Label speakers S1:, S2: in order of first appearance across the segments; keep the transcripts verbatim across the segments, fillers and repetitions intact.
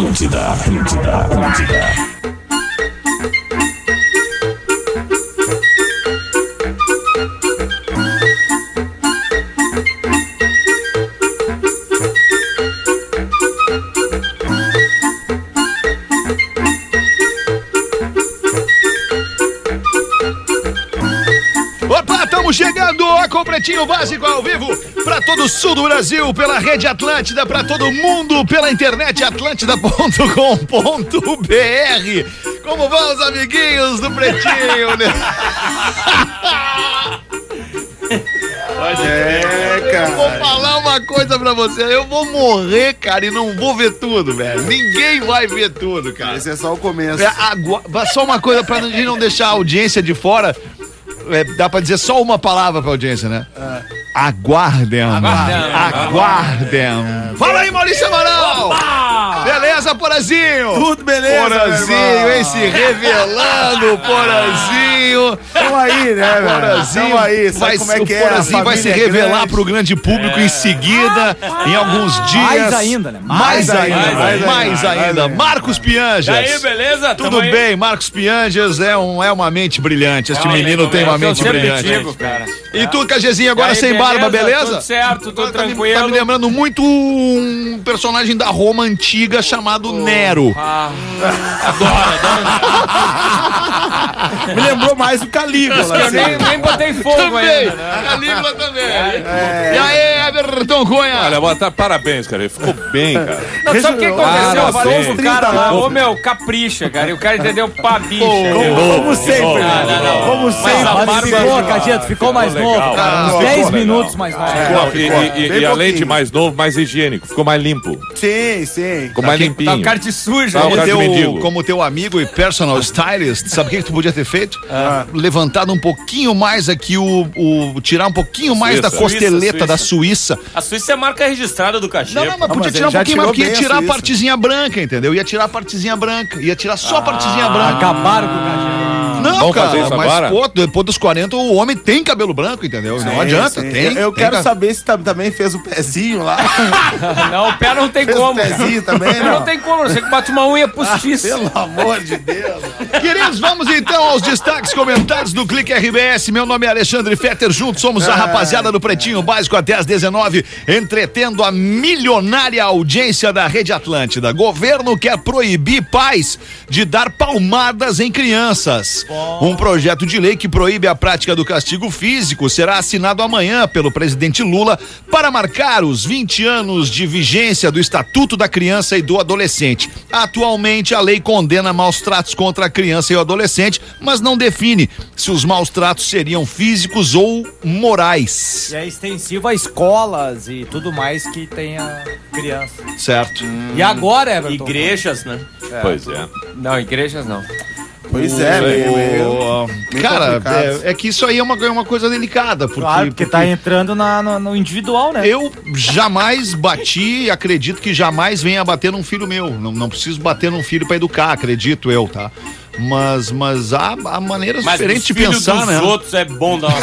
S1: Atlântida, Atlântida, Atlântida.
S2: Estamos chegando com o Pretinho Básico ao vivo para todo o sul do Brasil, pela Rede Atlântida, para todo mundo, pela internet atlântida ponto com ponto b r. Como vão os amiguinhos do Pretinho, né? É, cara. Eu vou falar uma coisa pra você, eu vou morrer, cara, e não vou ver tudo, velho. Ninguém vai ver tudo, cara.
S3: Esse é só o começo.
S2: É, agu... Só uma coisa pra gente não deixar a audiência de fora. É, dá pra dizer só uma palavra pra audiência, né? É. Aguardem. Aguardem. Aguardem. Fala aí, Maurício Amaral. Opa! Beleza, Porazinho?
S3: Tudo beleza,
S2: Porazinho, hein? Se revelando, Porazinho.
S3: Tamo aí, né, velho?
S2: Porazinho.
S3: Tamo aí, sabe
S2: vai,
S3: como é que
S2: o
S3: é?
S2: Porazinho vai se revelar grande. Pro grande público é. em seguida, ah, em alguns dias.
S4: Mais ainda, né?
S2: Mais, mais ainda, ainda, mais, mais,
S3: mais
S2: ainda. ainda. Marcos Pianjas.
S5: E aí, beleza?
S2: Tudo Tamo bem, aí. Marcos Pianjas é, um, é uma mente brilhante. Este é, menino tem uma mente brilhante.
S5: Digo, cara.
S2: E tu, Cajezinho, agora aí, sem beleza, barba, beleza?
S5: Tudo certo, tudo
S2: tá
S5: tranquilo.
S2: Me, tá me lembrando muito um personagem da Roma antiga chamado oh. Nero.
S5: Ah, adoro,
S3: adoro. Me lembrou mais o Calígula.
S5: Eu assim. nem, nem botei fogo
S2: também.
S5: ainda. Né?
S2: Calígula também. É. E aí, Everton Cunha?
S6: Olha, botar parabéns, cara. Ele ficou bem, cara.
S5: Não, sabe o que aconteceu?
S6: Ah,
S5: falou pro cara lá, ô meu, capricha, cara. E o cara entendeu pra bicha.
S3: Como, como sempre.
S5: Não, não, não.
S3: Como sempre.
S4: Mas ficou, Cadito, ficou mais novo, cara. Uns dez minutos mais novo.
S6: E além de mais novo, mais higiênico. Ficou mais limpo.
S3: Sim, sim.
S6: Ficou mais limpinho.
S5: Tá o cara de suja.
S6: Tá,
S2: como,
S6: cara
S2: teu,
S6: de
S2: como teu amigo e personal stylist, sabe o que, que tu podia ter feito? Ah. Levantado um pouquinho mais aqui, o, o tirar um pouquinho mais Suíça. da costeleta Suíça, Suíça. da Suíça.
S5: A Suíça é a marca registrada do cachê.
S2: Não, não, mas podia tirar um pouquinho mais, porque ia tirar a, a partezinha branca, entendeu? Ia tirar a partezinha branca. Ia tirar só ah, a partezinha branca.
S4: Acabaram com o cachê.
S2: Não,
S6: Vamos
S2: cara,
S6: fazer isso
S2: mas
S6: agora?
S2: Pô, depois dos quarenta o homem tem cabelo branco, entendeu? Sim, não adianta, sim. tem.
S3: Eu, eu
S2: tem,
S3: quero
S2: tem,
S3: saber se também fez o pezinho lá.
S5: Não, o pé não tem
S3: fez
S5: como.
S3: O pezinho também,
S5: não. Não tem como, você que bate uma unha postiça.
S3: Ah, pelo amor de Deus.
S2: Queridos, vamos então aos destaques comentados do Clique R B S. Meu nome é Alexandre Fetter, juntos somos a rapaziada do Pretinho Básico até às dezenove, entretendo a milionária audiência da Rede Atlântida. Governo quer proibir pais de dar palmadas em crianças. Bom. Um projeto de lei que proíbe a prática do castigo físico será assinado amanhã pelo presidente Lula para marcar os vinte anos de vigência do Estatuto da Criança e do Adolescente. Atualmente, a lei condena maus tratos contra a criança e o adolescente, mas não define se os maus tratos seriam físicos ou morais.
S4: E é extensivo a escolas e tudo mais que tenha criança.
S2: Certo.
S4: Hum. E agora, Everton?
S5: Igrejas, né?
S6: É. Pois é.
S5: Não, igrejas não.
S3: Pois é, meio,
S2: meio, meio cara, é, é que isso aí é uma, é uma coisa delicada. Porque,
S4: claro, porque, porque tá entrando na, no, no individual, né?
S2: Eu jamais bati e acredito que jamais venha bater num filho meu. Não, não preciso bater num filho pra educar, acredito eu, tá? Mas, mas há, há maneiras mas diferentes de pensar,
S5: dos
S2: né?
S5: Os outros é bom dar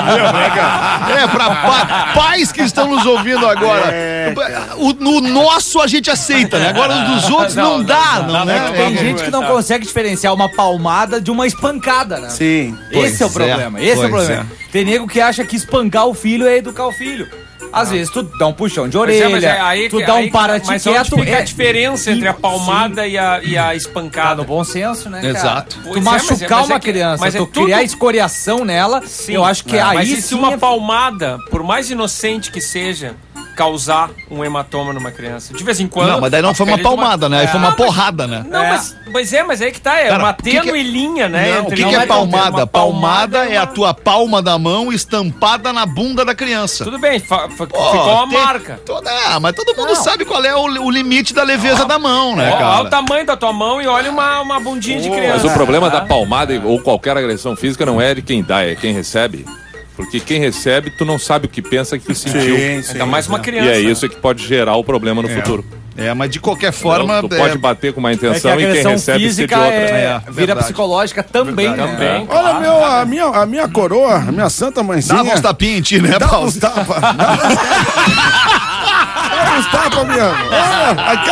S5: uma
S2: É, pra pa, pais que estão nos ouvindo agora. É, o, no nosso a gente aceita, né? Agora os dos outros não, não dá, não, não, não né?
S4: Tem gente que não consegue diferenciar uma palmada de uma espancada, né?
S3: Sim.
S4: Esse é o problema, esse é o problema. É. Tem nego que acha que espancar o filho é educar o filho. Às ah. vezes tu dá um puxão de orelha, mas é, aí, tu dá um para-te
S5: mas
S4: quieto.
S5: Mas fica é, a diferença entre a palmada e a, e a espancada.
S4: Tá no bom senso, né, cara?
S2: Exato.
S4: Tu machucar é, uma é que, criança, mas tu é tudo... criar escoriação nela, sim, eu acho que é, aí
S5: mas
S4: sim...
S5: se uma palmada, por mais inocente que seja, causar um hematoma numa criança. De vez em quando...
S2: Não, mas daí não foi uma palmada, uma... né? Aí é, foi uma porrada, né?
S5: Não, é. mas... Pois é, mas aí que tá, é cara, uma tênue que... linha, né?
S2: Não, o que, que é palmada? Palmada, palmada é, uma... é a tua palma da mão estampada na bunda da criança.
S5: Tudo bem, fa... Pô, ficou uma tem... marca.
S2: Toda... Ah, mas todo mundo não. sabe qual é o, o limite da leveza ah. da mão, né,
S5: ó,
S2: cara?
S5: Olha o tamanho da tua mão e olha uma, uma bundinha oh. de criança.
S6: Mas o problema ah. da palmada ah. ou qualquer agressão física não é de quem dá, é quem recebe. Porque quem recebe, tu não sabe o que pensa, que sentiu.
S5: Sim, sim, ainda mais uma criança.
S6: E é isso que pode gerar o problema no
S2: é.
S6: futuro.
S2: É, mas de qualquer forma...
S6: Então, tu
S2: é...
S6: pode bater com uma intenção é que e quem recebe ser de outra.
S4: É, é, vira psicológica também,
S2: verdade,
S4: né?
S5: Também.
S3: Olha, claro, meu, a, minha, a minha coroa, a minha santa mãezinha...
S2: Dá uns tapinhos em ti, né,
S3: Paulo? Dá uns tapas. Dá uns tapas, meu. Olha, aquela lá tá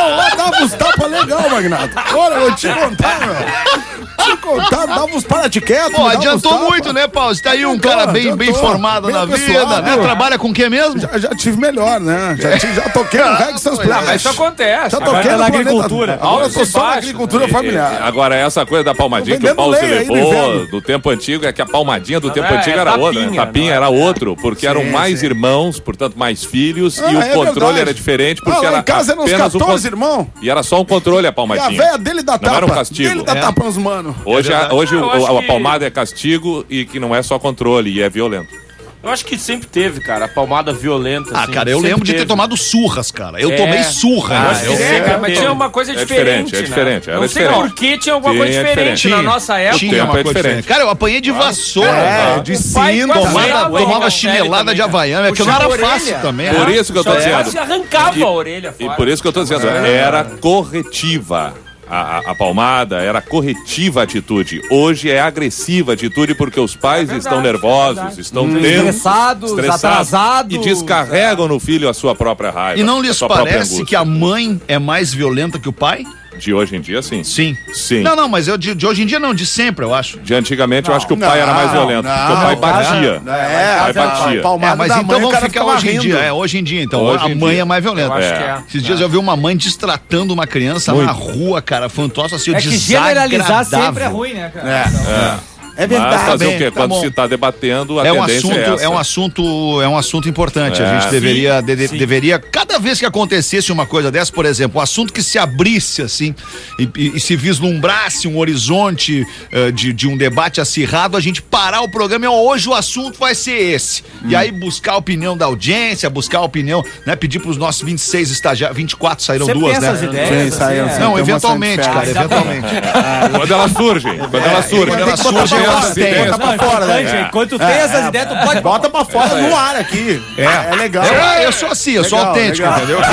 S3: dava uns tapas legal, Magnata. Olha, eu te contar, meu. Te contar, dava uns para-te-quieto.
S2: Pô, adiantou muito, né, Paulo? Você tá aí um
S3: Adiantou,
S2: cara bem, bem
S3: adiantou.
S2: formado
S3: Bem
S2: na vida,
S3: apessoado.
S2: né? Trabalha com o que mesmo?
S3: Já, já tive melhor, né? Já, tive, já toquei no Reggae Sans
S5: Ah, mas isso acontece.
S3: Já
S4: Agora
S3: toquei
S4: tá
S3: no
S4: na
S3: planeta.
S4: agricultura.
S3: Agora eu tô
S5: Altos e
S3: só na
S5: baixos,
S3: agricultura
S6: E- e-
S3: familiar.
S6: Agora, essa coisa da palmadinha
S3: Tô
S6: que o Paulo se
S3: vendendo lenha aí no
S6: levou
S3: inverno.
S6: do tempo antigo é que a palmadinha do tempo
S5: é,
S6: antigo
S5: é
S6: era
S5: tapinha,
S6: outra, né? Tapinha
S5: não é?
S6: era outro, porque eram
S3: Sim,
S6: mais
S3: sim.
S6: irmãos, portanto mais filhos,
S3: Ah,
S6: e o
S3: é
S6: controle
S3: verdade.
S6: era diferente,
S3: Ah,
S6: porque
S3: lá
S6: era
S3: em casa eram uns
S6: apenas um
S3: quatorze
S6: con-
S3: irmãos.
S6: E era só um controle a
S3: E a
S6: palmadinha.
S3: véia dele dá
S6: Não
S3: tapa.
S6: era um castigo.
S3: Ele dá
S6: É.
S3: tapa nos mano.
S6: Hoje, a, hoje
S5: Eu
S6: o-
S5: acho
S6: a, a
S5: que-
S6: palmada é castigo e que não é só controle, e é violento.
S5: Eu acho que sempre teve, cara, a palmada violenta.
S2: Ah,
S5: assim,
S2: cara, eu
S5: sempre
S2: lembro de ter
S5: teve.
S2: tomado surras, cara. Eu
S5: É.
S2: tomei surra.
S5: Eu
S2: né?
S5: acho que
S2: Eu-
S5: é, cara, mas
S6: É.
S5: tinha uma coisa
S6: É
S5: diferente.
S6: diferente, é
S5: né?
S6: diferente, era
S5: Não sei
S6: diferente.
S5: por que tinha alguma coisa
S6: Tinha
S5: diferente
S6: diferente.
S5: na
S2: Tinha.
S5: nossa época.
S2: Tinha
S6: tempo
S2: uma
S6: é
S2: coisa
S6: diferente.
S2: diferente. Cara, eu apanhei de vassoura.
S3: É,
S2: cara.
S3: de
S5: O pai
S3: cinto.
S5: quase
S2: Tomava,
S5: Tomava
S2: tomava
S5: uma
S2: chinelada
S5: série
S2: de havaiana, que não
S5: Puxava
S2: era
S5: a orelha.
S2: fácil também.
S6: Por
S2: né?
S6: isso que eu tô
S5: Só
S6: dizendo.
S5: quase arrancava
S6: E-
S5: a orelha
S6: E
S5: fora.
S6: por isso que eu tô dizendo, era corretiva. A, a- a palmada era corretiva a atitude. Hoje é agressiva a atitude porque os pais
S5: É verdade,
S6: estão nervosos,
S5: é verdade.
S6: estão
S4: Hum.
S6: tensos,
S4: Estressados, atrasados.
S6: e descarregam no filho a sua própria raiva.
S2: E não
S6: a
S2: lhes
S6: sua própria
S2: parece
S6: angústia.
S2: que a mãe é mais violenta que o pai?
S6: De hoje em dia, sim.
S2: Sim.
S6: Sim.
S2: Não, não, mas eu de, de hoje em dia não, de sempre, eu acho.
S6: De antigamente, eu acho que o pai
S3: Não,
S6: era mais violento, porque o pai
S3: não,
S6: batia.
S3: É,
S6: o pai batia.
S2: É,
S3: palmada
S2: mas
S3: da
S2: então
S3: mãe, o
S2: vamos
S3: cara
S2: ficar
S3: ficava
S2: hoje em
S3: rindo.
S2: dia. É, hoje em dia, então.
S6: Hoje
S2: a
S6: em
S2: mãe
S6: dia.
S2: é mais violenta.
S5: Eu acho
S6: É.
S5: que é.
S2: Esses dias eu vi uma mãe destratando uma criança
S6: Muito.
S2: na rua, cara. Foi um troço assim,
S4: É que generalizar sempre é ruim, né, cara?
S3: É. É
S6: Mas
S3: verdade.
S6: fazer o
S2: bem,
S6: quê?
S2: tá
S6: Quando
S2: bom.
S6: se está debatendo, a
S2: É um
S6: tendência
S2: assunto,
S6: é essa.
S2: é um assunto, é um assunto importante. a
S6: É.
S2: gente deveria, de- de- deveria, cada vez que acontecesse uma coisa dessa, por exemplo, um assunto que se abrisse assim e, e- e se vislumbrasse um horizonte eh, de, de um debate acirrado, a gente parar o programa e ó, hoje o assunto vai ser esse. E aí buscar a opinião da audiência, buscar a opinião, né? Pedir para os nossos vinte e seis estagiários, vinte e quatro saíram
S4: Sempre
S2: duas,
S4: tem
S2: né?
S4: essas ideias.
S3: Sim, saiu,
S4: assim,
S3: sim.
S4: é.
S2: Não,
S3: Tem uma
S2: eventualmente,
S3: saída
S2: cara,
S3: diferente.
S2: eventualmente.
S6: Quando elas surgem. Quando elas surgem.
S2: Quando elas
S3: Tem que botar
S2: surgem,
S3: pra
S2: elas
S3: fora,
S2: têm.
S3: tem que botar pra fora, né?
S4: Importante, enquanto tem essas ideias, tu pode
S3: Bota pra fora no ar aqui. É, é legal.
S2: Eu, eu sou assim, eu sou
S3: Legal,
S2: autêntico,
S3: legal.
S2: entendeu?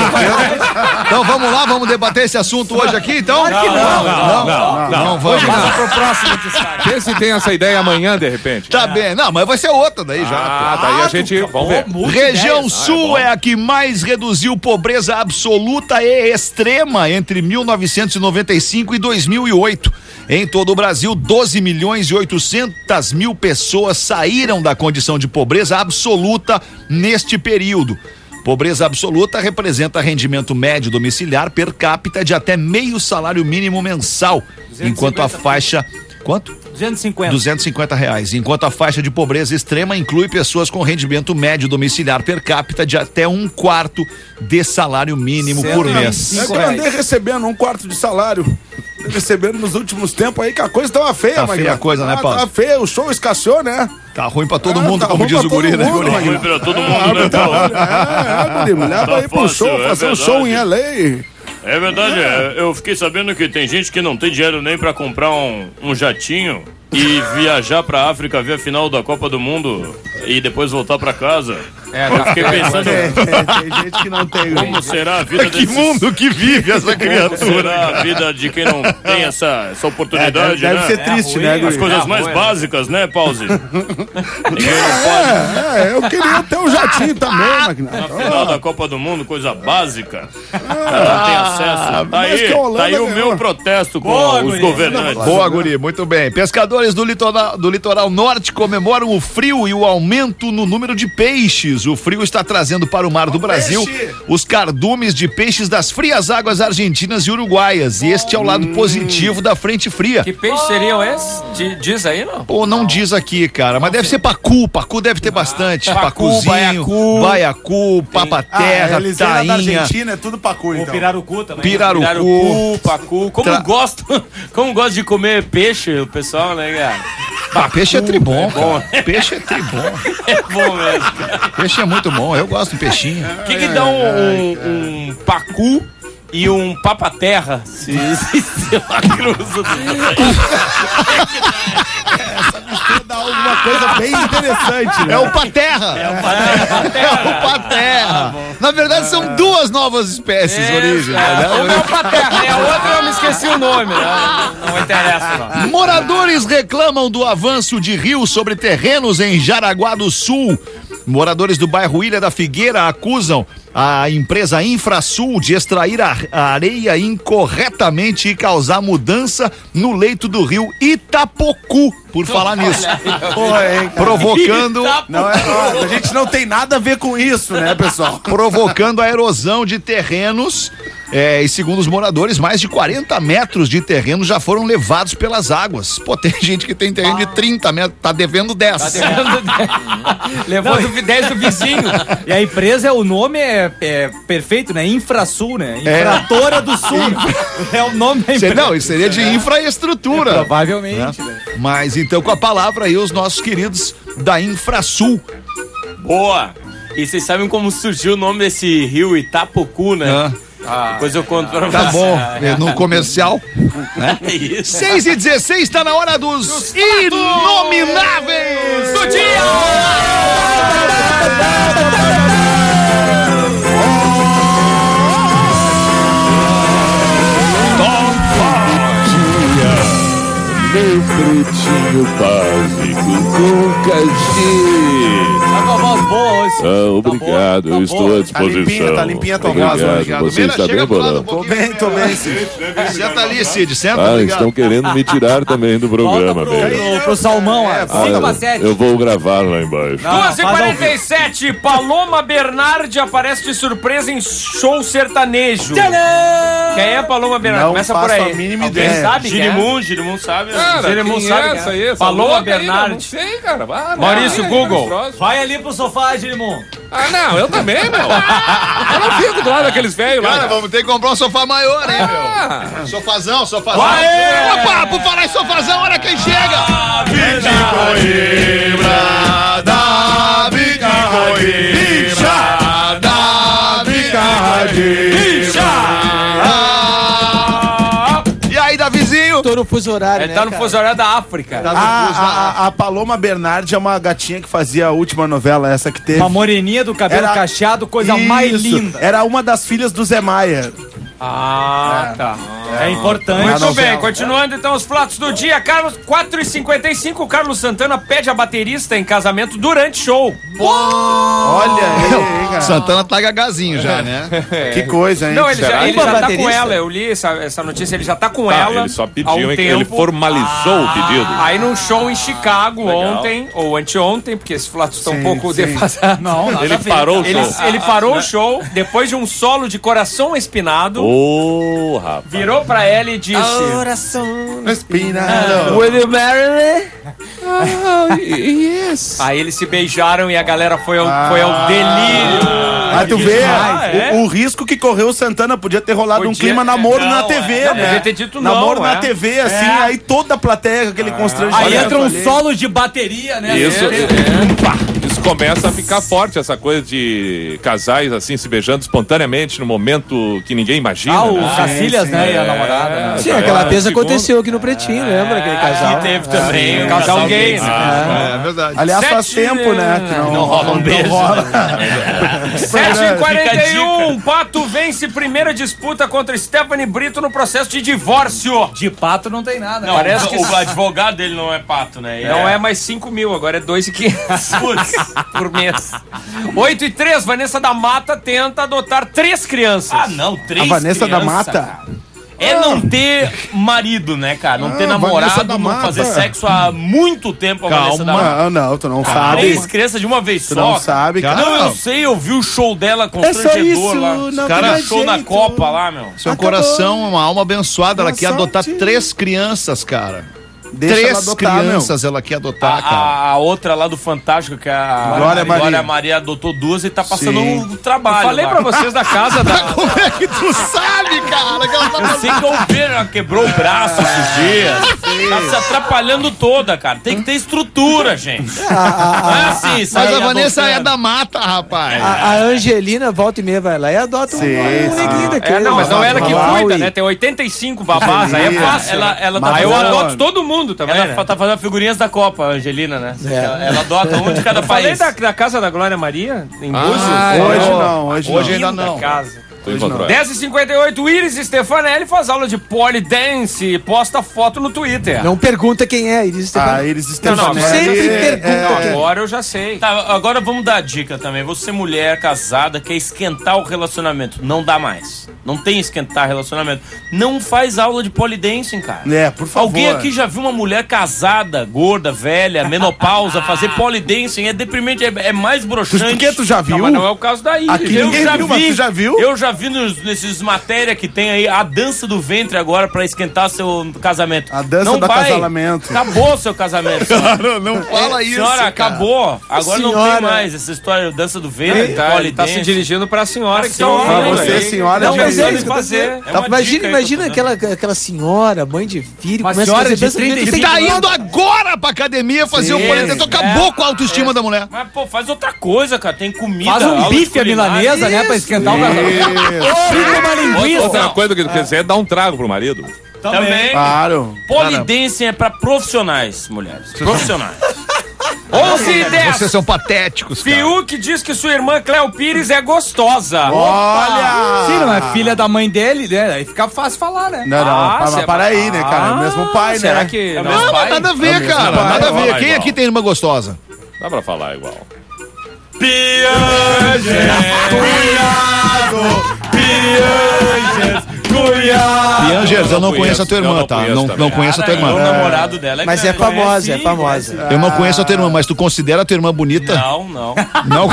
S2: Então vamos lá, vamos debater esse assunto hoje aqui, então?
S4: Claro que não.
S2: Não, não, não, vamos.
S4: Passa pro próximo destaque.
S6: Vê se tem essa ideia amanhã, de repente.
S2: Tá bem, não, mas vai ser outra daí já.
S6: Ah,
S2: pô.
S6: daí a gente... Vamos ver.
S2: Região Sul é a que mais reduziu pobreza absoluta e extrema entre mil novecentos e noventa e cinco e dois mil e oito. Em todo o Brasil, doze milhões e oitocentas mil pessoas saíram da condição de pobreza absoluta neste período. Pobreza absoluta representa rendimento médio domiciliar per capita de até meio salário mínimo mensal, enquanto a faixa... Quanto?
S4: duzentos e cinquenta.
S2: duzentos e cinquenta reais, enquanto a faixa de pobreza extrema inclui pessoas com rendimento médio domiciliar per capita de até um quarto de salário mínimo por mês.
S3: É que eu andei recebendo um quarto de salário. Recebendo nos últimos tempos aí que a coisa tava feia,
S2: Tá
S3: Maguila.
S2: feia a coisa, né,
S3: Ah,
S2: Paulo?
S3: Tá feia, o show escasseou, né?
S2: Tá ruim pra todo
S3: Ah,
S2: mundo,
S3: tá
S2: como
S3: ruim
S2: diz
S3: pra
S2: o guri,
S3: todo
S2: né,
S3: mundo,
S2: guri?
S3: Maguila.
S7: Pra todo mundo, né, Paulo?
S3: É, é, guri, leva
S7: Tá
S3: aí pro
S7: fácil,
S3: show,
S7: é
S3: fazer um
S7: verdade.
S3: show em L A.
S7: É verdade, é. Eu fiquei sabendo que tem gente que não tem dinheiro nem pra comprar um, um jatinho e viajar pra África ver a final da Copa do Mundo e depois voltar pra casa.
S5: É,
S7: Eu
S5: tá
S7: fiquei
S5: feio,
S7: pensando
S3: Tem gente que não tem.
S7: como será a vida
S2: Que
S7: desses...
S2: mundo que vive essa
S7: Como
S2: criatura.
S7: será a vida de quem não tem essa, essa
S3: É,
S7: oportunidade,
S3: deve, deve
S7: né?
S3: ser triste,
S4: ruim,
S3: né,
S7: As
S3: guri?
S7: coisas
S5: É,
S7: mais
S5: ruim,
S7: básicas, né, Pause? Ninguém não pode.
S3: É, eu queria ter um jatinho também,
S7: Na
S3: Magnata.
S7: final da Copa do Mundo, coisa básica. Ela não tem acesso. Tá
S3: mas
S7: aí,
S3: que a Holanda
S7: tá aí o
S3: ganhou.
S7: meu protesto com
S5: Boa,
S7: os
S5: guri.
S7: governantes.
S2: Boa, guri, muito bem. Pescadores do litoral, do litoral norte comemoram o frio e o aumento no número de peixes. O frio está trazendo para o mar do Brasil os cardumes de peixes das frias águas argentinas e uruguaias. E este é o lado positivo da frente fria.
S5: Que peixe seriam esses? Di- Diz aí, não?
S2: Pô, não diz aqui, cara, mas deve ser pacu. Pacu deve ter bastante.
S5: Pacu,
S2: Pacuzinho,
S5: baiacu.
S2: baiacu, papa-terra,
S3: eles vêm lá da
S2: tainha,
S3: Argentina, é tudo pacu,
S4: O
S3: então.
S4: pirarucu também.
S2: pirarucu.
S5: Pirarucu, pacu. Como
S2: Tra-
S5: gosto, como gosto de comer peixe, o pessoal, né, cara?
S2: Ah, peixe é tribom,
S5: bom.
S2: cara. Peixe é tribom.
S5: É bom mesmo, cara.
S2: Peixe é muito bom. Eu gosto de peixinho.
S5: O que que dá um, um, um pacu e um papa-terra? Se, se, se ela cruza.
S3: Dá alguma coisa bem interessante, né?
S2: É o paterra. É o paterra. É o paterra. Na verdade, são duas novas espécies de origem.
S5: É, uma é
S2: Né?
S5: o paterra e a outra eu me esqueci o nome, né? Não interessa, não.
S2: Moradores reclamam do avanço de rio sobre terrenos em Jaraguá do Sul. Moradores do bairro Ilha da Figueira acusam a empresa Infrasul de extrair a areia incorretamente e causar mudança no leito do rio Itapocu, por falar nisso.
S3: Pô, hein, cara.
S2: Provocando...
S3: Não, é, ó, a gente não tem nada a ver com isso, né, pessoal?
S2: Provocando a erosão de terrenos. É, e segundo os moradores, mais de quarenta metros de terreno já foram levados pelas águas. Pô, tem gente que tem terreno de trinta metros, tá devendo dez.
S4: Tá devendo dez. Levou do dez do vizinho. E a empresa, o nome é, é perfeito, né? Infrasul, né? Infratora é. do Sul. É o nome da empresa.
S2: Não, isso seria de infraestrutura.
S4: É, provavelmente,
S2: né?
S4: né?
S2: Mas então com a palavra aí os nossos queridos da Infrasul.
S5: Boa! E vocês sabem como surgiu o nome desse rio Itapocu, né?
S2: Ah.
S5: Ah, Depois eu conto pra
S2: Tá
S5: vocês.
S2: bom, no comercial, né?
S5: É isso.
S2: seis e dezesseis, tá na hora dos, dos inomináveis do dia!
S6: Meu pretinho básico com Caxi.
S4: Tá com a voz boa hoje.
S6: Ah, obrigado,
S4: Tá bom,
S6: eu
S4: tá
S6: estou
S4: bom.
S6: à disposição.
S3: Tá limpinha, tá limpinha a tua voz,
S6: Obrigado.
S2: obrigado.
S6: Você
S2: Mira,
S6: está
S2: chega
S6: bem,
S2: pro lado um
S6: Bolão?
S3: Tô
S2: pouquinho.
S3: bem, tô bem, Cid.
S2: Senta ali, Cid, senta,
S6: Ah,
S2: obrigado.
S6: estão querendo me tirar também do
S4: Volta
S6: programa,
S4: pro,
S6: velho.
S4: pro, pro Salmão, ó.
S3: É,
S6: Ah,
S4: cinco a
S6: eu,
S4: sete.
S6: eu vou gravar lá embaixo.
S4: Não,
S5: duas e
S4: faz ao
S5: quarenta e sete, Paloma Bernardi aparece de surpresa em show sertanejo.
S4: Tcharam!
S5: Quem é a Paloma Bernardi?
S3: Não
S5: Começa por
S3: faço
S5: aí.
S3: a mínima
S5: Alguém
S3: ideia.
S5: sabe quem é? Girimum, Girimum sabe. Girimum
S6: quem
S5: sabe
S6: é
S5: quem
S6: essa aí? Essa
S5: Paloma
S6: louca aí,
S5: Bernardi.
S6: Não sei, cara. Ah,
S5: Maurício,
S6: não,
S5: Google.
S6: troços.
S4: Vai ali pro sofá, Girimum.
S6: Ah, não, eu também, meu. Eu não fico do lado daqueles velhos
S2: Cara,
S6: lá.
S2: vamos ter que comprar um sofá maior, hein,
S6: Ah,
S2: meu? Sofazão, sofazão.
S5: Aê!
S2: Opa, por falar em sofazão, olha quem chega! Davi Coimbra, Davi E aí, Davizinho?
S8: Tô no fuso horário,
S5: Ele
S8: né,
S5: tá no
S8: cara?
S5: fuso horário da África.
S3: A, a, a Paloma Bernardi é uma gatinha que fazia a última novela, essa que teve.
S4: Uma moreninha do cabelo
S3: Era-
S4: cacheado, coisa mais
S3: Isso,
S4: linda.
S3: Era uma das filhas do Zé Maia.
S5: Ah, tá.
S4: É importante.
S3: Uma
S5: Muito bem,
S3: novela.
S5: continuando então os platos do dia. Carlos, quatro e cinquenta e cinco, Carlos Santana pede a baterista em casamento durante show.
S3: Olha aí, hein, cara.
S2: Santana tá gagazinho já, né?
S3: Que coisa, hein?
S5: Não, ele já,
S6: Será?
S5: ele
S8: Uma
S5: já tá
S8: baterista?
S5: com ela. Eu li essa, essa notícia, ele já tá com
S6: tá,
S5: ela.
S6: ele só
S5: há
S6: pediu,
S5: um
S6: hein,
S5: tempo.
S6: ele formalizou o pedido.
S5: Aí num show em Chicago
S6: Legal.
S5: ontem, ou anteontem, porque esses platos estão um
S3: Sim,
S5: pouco
S3: sim.
S5: defasados.
S4: Não, nada
S6: Ele
S4: a ver,
S6: parou o
S5: Ele,
S6: show.
S5: ele parou o show depois de um solo de Coração Espinado,
S6: Ô, rapaz.
S5: virou pra ela e disse:
S8: Coração.
S3: Espinado.
S8: Will you marry me?
S6: Yes.
S5: Aí eles se beijaram e a galera foi ao, foi ao delírio.
S3: Mas tu vê
S5: Ah,
S3: o,
S5: é?
S3: o risco que correu o Santana. Podia ter rolado um
S5: Podia-
S3: clima namoro
S5: não,
S3: na T V,
S5: é. Não,
S3: né?
S5: podia ter dito não,
S3: namoro na
S5: é.
S3: T V, assim,
S5: É.
S3: aí toda a plateia, aquele constrangimento.
S4: Aí entra um
S3: ali.
S4: solo de bateria, né?
S6: Isso,
S4: É,
S6: é, isso começa a ficar forte, essa coisa de casais assim se beijando espontaneamente no momento que ninguém imagina.
S4: Ah, o
S6: né?
S4: Cacilhas, né? E a namorada. né?
S8: Sim, aquela vez
S6: segundo-
S8: aconteceu aqui no Pretinho, lembra aquele casal?
S5: Aqui teve também
S6: sim,
S5: um casal gay, né?
S2: É verdade.
S3: Aliás, faz
S5: Sete-
S3: tempo, né? Que não,
S5: Não rola um beijo.
S3: rola.
S5: sete e quarenta e
S6: Fica
S5: um, Pato vence primeira disputa contra Stephanie Brito no processo de divórcio.
S4: De pato não tem nada.
S5: Não,
S4: né?
S5: parece que
S7: O advogado dele não é pato, né?
S5: não é mais cinco mil, agora é dois mil e quinhentos por mês. oito e três, Vanessa da Mata tenta adotar três crianças.
S7: Ah, não, três
S3: A Vanessa da
S7: crianças,
S3: Mata.
S7: cara. É não ter marido, né, cara? Não ter
S3: Ah, Vanessa
S7: namorado,
S3: da
S7: não
S3: Mata.
S7: fazer sexo há muito tempo a Vanessa da Mata.
S3: Não, não, tu não sabe.
S7: Três crianças de uma vez
S3: Tu
S7: só.
S3: não sabe, cara.
S7: Não, eu sei, eu vi o show dela
S8: É só
S7: constrangedor
S8: isso,
S7: lá.
S8: não
S2: Cara,
S8: tem mais
S7: Show na
S8: jeito.
S7: Copa lá, meu.
S2: Seu
S8: Acabou.
S2: coração, uma alma abençoada, ela
S3: Boa
S2: quer adotar
S3: sorte.
S2: três crianças, cara.
S3: Deixa ela
S2: Três
S3: adotar,
S2: crianças ela quer adotar,
S7: A,
S2: cara.
S7: a- a outra lá do Fantástico, que a
S3: Glória Maria.
S7: Glória Maria adotou duas e tá passando
S3: Sim.
S7: um trabalho.
S5: Falei
S7: lá.
S5: pra vocês da casa da...
S2: Como é que tu sabe, cara? Que ela tá
S7: Eu sei que eu vi, ela quebrou o braço esses dias. Tá se atrapalhando toda, cara. Tem que ter estrutura, gente. Não é assim,
S2: Mas
S7: sair
S2: a Vanessa é
S7: adotando.
S2: da mata, rapaz.
S8: A, a Angelina volta e meia vai lá e adota um,
S3: Sim,
S8: um
S3: sim.
S8: neguinho daquele.
S5: É, não, mas não é ela que
S8: Malawi.
S5: cuida, né? Tem oitenta e cinco babás, aí é fácil.
S7: Ela,
S5: né?
S7: ela
S3: Mas
S7: tá
S5: Aí eu
S3: Boa.
S5: adoto todo mundo também,
S7: Ela
S5: né?
S7: tá fazendo figurinhas da Copa, a Angelina, né?
S8: É.
S7: Ela, ela adota um de cada
S5: Eu falei
S7: país.
S5: da, da casa da Glória Maria, em Búzios.
S6: Ah,
S3: Hoje
S6: é.
S3: não, hoje,
S2: Hoje
S3: não.
S2: ainda não.
S5: Casa.
S6: Tu encontrou ela.
S5: dez e cinquenta e oito, Iris Stefanelli faz aula de polidense e posta foto no Twitter.
S8: Não pergunta quem é, Iris
S3: A Iris
S5: Não, não,
S3: Stefanelli.
S8: sempre
S3: é-
S8: pergunta
S5: Não,
S8: quem é.
S5: agora eu já sei.
S7: Tá, agora vamos dar a dica também. Você, mulher casada, quer esquentar o relacionamento. Não dá mais. Não tem esquentar relacionamento. Não faz aula de polidancing, cara.
S3: É, por favor.
S7: Alguém aqui já viu uma mulher casada, gorda, velha, menopausa, fazer polidancing? É deprimente, é, é mais broxante.
S3: Por que tu já viu?
S5: Não, mas não é o caso da Iris.
S3: Aqui
S5: eu
S3: ninguém
S5: já
S3: viu,
S7: vi,
S3: mas tu já viu?
S7: Eu já vi nos, nesses matérias que tem aí a dança do ventre agora pra esquentar seu casamento.
S3: A dança
S7: não
S3: do
S7: vai.
S3: acasalamento.
S7: Acabou seu casamento. senhora.
S2: Não fala isso.
S7: Senhora,
S2: cara.
S7: acabou. Agora não
S8: Senhora.
S7: tem mais essa história de dança do ventre,
S5: Ele tá, ele tá se
S7: polidense.
S5: dirigindo pra senhora que tá
S7: senhora,
S5: ouvindo
S3: Pra você,
S5: aí.
S3: senhora,
S8: Não,
S3: já
S8: mas
S3: viu.
S8: é isso que eu tô
S7: fazer.
S8: dizendo.
S7: É uma
S8: Imagina,
S7: dica aí que eu
S8: imagina
S7: tô
S8: aquela, aquela senhora, mãe de filho,
S4: Uma
S8: começa a
S4: senhora
S8: fazer
S4: de
S8: dança
S4: trinta e
S8: do
S2: E
S8: ventre.
S2: tá
S8: Tem
S2: indo agora pra academia fazer o
S7: Sim,
S2: polidense. Tu acabou
S7: é,
S2: com a autoestima da mulher.
S7: Mas, pô, faz outra coisa, cara. Tem comida.
S4: Faz um
S7: aula de
S4: bife à
S7: culinária.
S4: milanesa, né? Pra esquentar o casamento. Frita uma linguiça.
S6: Outra coisa que tu quiser é dar um trago pro marido.
S7: Também.
S3: Claro.
S7: Polidense é pra profissionais, mulheres. Profissionais. onze e dez.
S2: Vocês são patéticos, cara.
S7: Fiuk diz que sua irmã Cleo Pires é gostosa.
S3: Olha!
S4: Sim, não é filha da mãe dele, né? Aí fica fácil falar, né?
S3: Não, não,
S7: Ah,
S3: mas
S7: cê-
S3: para aí, né, cara? É o mesmo pai,
S5: Será
S3: né?
S5: que...
S7: É
S5: não,
S7: mesmo
S2: Não, mas
S7: pai?
S2: nada a ver,
S3: mesmo
S2: cara.
S3: pai.
S2: Nada a ver.
S6: Fala
S2: Quem
S6: igual.
S2: aqui tem irmã gostosa?
S6: Dá pra falar igual.
S2: Piangers, eu não
S6: não
S2: conheço a tua
S6: conheço, eu
S2: irmã,
S6: não
S2: tá?
S6: conheço
S2: Não,
S6: também.
S2: não conheço a tua
S7: Cara,
S2: irmã.
S7: O namorado dela é
S8: Mas é
S7: grande,
S8: famosa, é
S7: sim,
S8: famosa.
S2: Eu não conheço a tua irmã, mas tu considera a tua irmã bonita?
S7: Não, não.
S2: Não.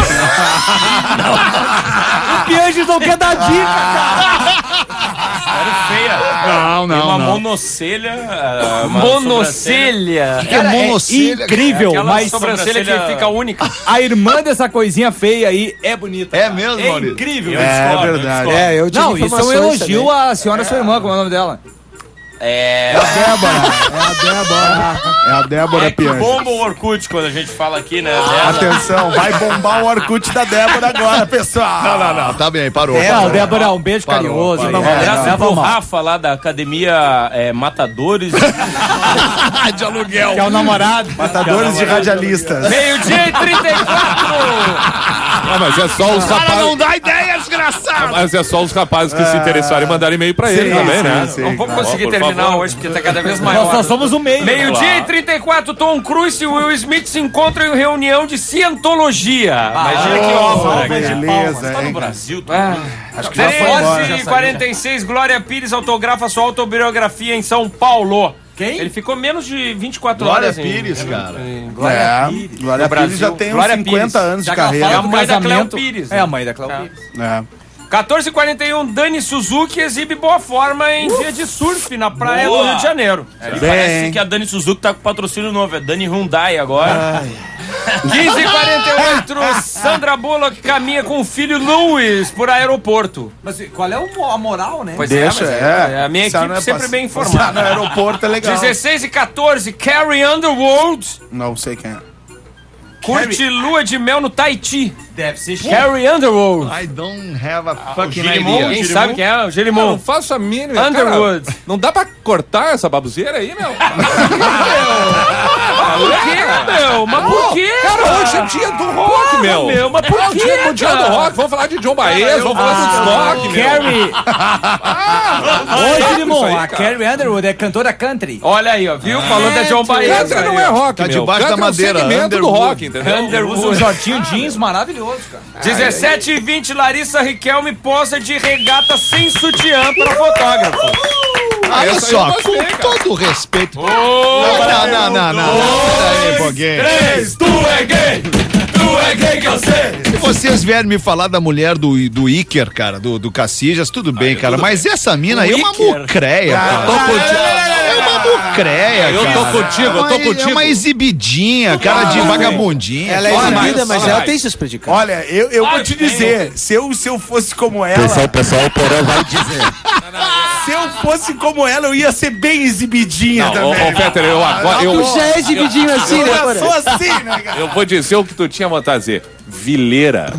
S4: O Pianges não quer dar dica, cara.
S7: Era feia.
S2: Não,
S7: Tem
S2: não,
S7: uma
S2: não.
S7: monocelha. ah, uma
S5: Monocelha.
S2: Que é
S4: Cara, é
S2: monocelha,
S4: incrível,
S7: Aquela
S4: mas
S7: sobrancelha
S5: Sobrancelha que fica única.
S4: a irmã dessa coisinha feia aí é bonita.
S2: É mesmo,
S4: É
S2: Maurício?
S4: incrível.
S7: Eu
S3: É
S7: discordo, eu
S3: verdade.
S7: discordo.
S8: É, eu tive
S4: Não, isso é um
S8: informações
S4: elogio
S8: também.
S4: à senhora sua irmã, como é o nome dela?
S7: É.
S3: Débora. É a Débora. É a Débora
S7: É que
S3: Pianges.
S7: bomba o Orkut quando a gente fala aqui, né?
S3: Ah,
S7: Dela.
S3: atenção, vai bombar o Orkut da Débora agora, pessoal.
S2: Não, não, não. Tá bem, parou.
S8: É,
S4: Não,
S2: parou.
S4: Débora, um beijo
S2: Parou,
S4: carinhoso.
S2: parou.
S4: aí.
S3: É,
S7: Aliás,
S3: não,
S7: pro
S4: vamos lá.
S7: Rafa lá da academia é, Matadores.
S2: De aluguel.
S4: Que é o namorado.
S3: Matadores de radialistas.
S7: Meio-dia e trinta e quatro.
S6: Ah, mas é só os
S2: Cara,
S6: rapazes.
S2: não dá ideia, desgraçado.
S6: Mas é só os rapazes que se interessarem e mandarem e-mail pra ele
S3: Sim,
S6: também,
S3: sim,
S6: né?
S3: sim.
S5: Não vamos
S3: claro.
S5: conseguir
S6: Por
S5: terminar
S6: favor.
S5: hoje, porque tá cada vez
S4: Nós
S5: maior.
S4: só somos o meio.
S7: Meio-dia e trinta e quatro, Tom Cruise e Will Smith se encontram em reunião de cientologia. Imagina que obra,
S3: Que
S7: cara.
S3: beleza,
S7: Tá no
S3: hein?
S7: Brasil, tu
S3: Acho que já foi embora.
S7: treze e quarenta e seis, Glória Pires autografa sua autobiografia em São Paulo.
S4: Quem?
S7: Ele ficou menos de vinte e quatro
S2: Glória
S7: horas em-
S2: Pires, cara.
S7: em-
S3: É, Glória
S7: No
S3: Pires já
S7: Brasil.
S3: tem uns
S7: Glória
S3: cinquenta
S7: Pires.
S3: anos de
S4: Já que ela
S3: carreira.
S4: fala
S7: É a
S4: do
S7: mãe da Cleo
S4: casamento,
S7: Pires,
S4: É
S7: né?
S4: a mãe da Cleo
S7: Tá.
S4: Pires.
S3: É.
S7: quatorze e quarenta e um, Dani Suzuki exibe boa forma em dia de surf na praia
S5: Boa.
S7: do Rio de Janeiro. E
S3: Bem,
S7: parece
S3: hein?
S7: que a Dani Suzuki tá com patrocínio novo, é Dani Hyundai agora. quinze e quarenta e oito, Sandra Bullock caminha com o filho Louis por aeroporto.
S4: Mas qual é o- a moral, né?
S7: Pois
S3: Deixa,
S7: é, mas
S3: é.
S7: é, a minha
S3: Isso não
S7: equipe
S3: é
S7: sempre
S3: pass-
S7: bem
S3: passar
S7: informada.
S3: no aeroporto é legal.
S7: dezesseis e quatorze, Carrie Underwood
S3: Não sei quem é.
S7: curte lua de mel no Tahiti.
S4: Deve ser
S7: Carrie Underwood.
S2: I don't have a fucking
S7: Girimum,
S2: idea.
S7: quem sabe quem é? O
S6: Eu
S7: Gerimum.
S6: não faço a mínima.
S7: Underwood.
S6: Cara, não dá pra cortar essa babuzeira aí, meu?
S7: Por quê, meu? Mas por quê?
S6: Cara, hoje é dia do rock, meu.
S7: meu, mas por
S6: É o
S7: quê,
S6: dia mundial do
S7: cara?
S6: rock. Vamos falar de John Baez, vamos falar do Stock, meu.
S4: Carrie. Oi,
S6: isso
S4: Limon.
S6: aí,
S4: A
S6: cara.
S4: Carrie Underwood é cantora country.
S7: Olha aí, ó, viu? Falando da John Baez.
S6: Country não é rock,
S2: Tá
S6: meu.
S2: debaixo da
S6: Country é um
S2: madeira,
S6: segmento do
S2: Underwood.
S6: rock, entendeu?
S4: Usa um shortinho jeans maravilhoso, cara.
S7: dezessete e vinte, Larissa Riquelme posa de regata sem sutiã para fotógrafo.
S2: Olha
S6: essa aí
S2: só,
S6: eu gostei,
S2: com
S6: cara.
S2: todo o respeito. Não, não, não, não, não. Pera aí, Boguinho.
S7: Três, tu é gay! Tu é gay que eu sei!
S2: Se vocês vierem me falar da mulher do, do Iker, cara, do, do Cacijas, tudo bem, cara. Mas essa mina aí é uma
S7: Iker?
S2: mucreia, cara.
S6: Tô contigo.
S2: É uma mucreia,
S6: Eu tô
S2: cara.
S6: contigo, eu tô
S2: É uma- É
S6: contigo.
S2: uma exibidinha, cara de vagabundinha.
S8: Ela é
S6: Fala
S8: exibida,
S6: mais,
S8: mas
S6: fala
S8: ela
S6: mais.
S8: tem seus predicados.
S3: Olha, eu, eu vou
S7: Ai,
S3: te
S7: tem.
S3: dizer, se eu, se eu fosse como ela,
S1: pessoal, o Porã vai dizer.
S3: se eu fosse como ela, eu ia ser bem exibidinha
S6: Não, ô,
S3: também.
S6: ô, Peter, eu agora. Eu,
S8: Tu já é exibidinho assim, né,
S3: eu
S8: Porã?
S3: sou assim, né, cara?
S6: eu vou dizer o que tu tinha vontade de dizer. Vileira.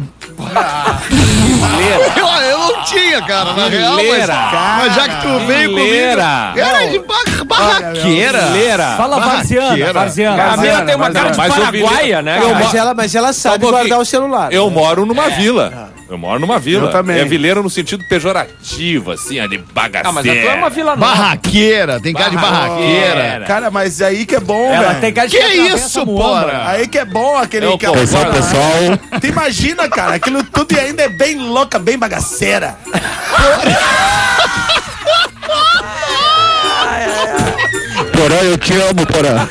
S2: Eu, eu não tinha, cara, na real, mas,
S6: Vileira.
S2: mas já que tu veio comigo.
S6: Vileira.
S2: Era de ba- barraqueira.
S6: Vileira.
S4: Fala varziana,
S2: Barraqueira.
S4: varziana.
S7: A mina tem uma cara de
S6: Mas eu vi-
S7: paraguaia, né?
S8: Não, mas ela, mas ela sabe
S6: um pouquinho.
S8: guardar o celular.
S6: Eu moro numa vila. Eu moro numa vila.
S3: Eu também.
S6: É vileiro no sentido pejorativo, assim, ó, de bagaceira.
S5: Ah, mas a tua é uma vila nova.
S2: Barraqueira, tem cara de barraqueira.
S3: Cara, mas aí que é bom,
S4: Ela
S3: velho.
S4: tem cara de
S2: Que
S4: atravessa
S2: isso,
S4: a muamba.
S2: porra?
S3: Aí que é bom aquele...
S6: Eu
S3: aquela-
S6: concordo.
S1: Pessoal,
S3: Tu imagina, cara, aquilo tudo e ainda é bem louca, bem bagaceira.
S1: Porã, eu te amo, Porã.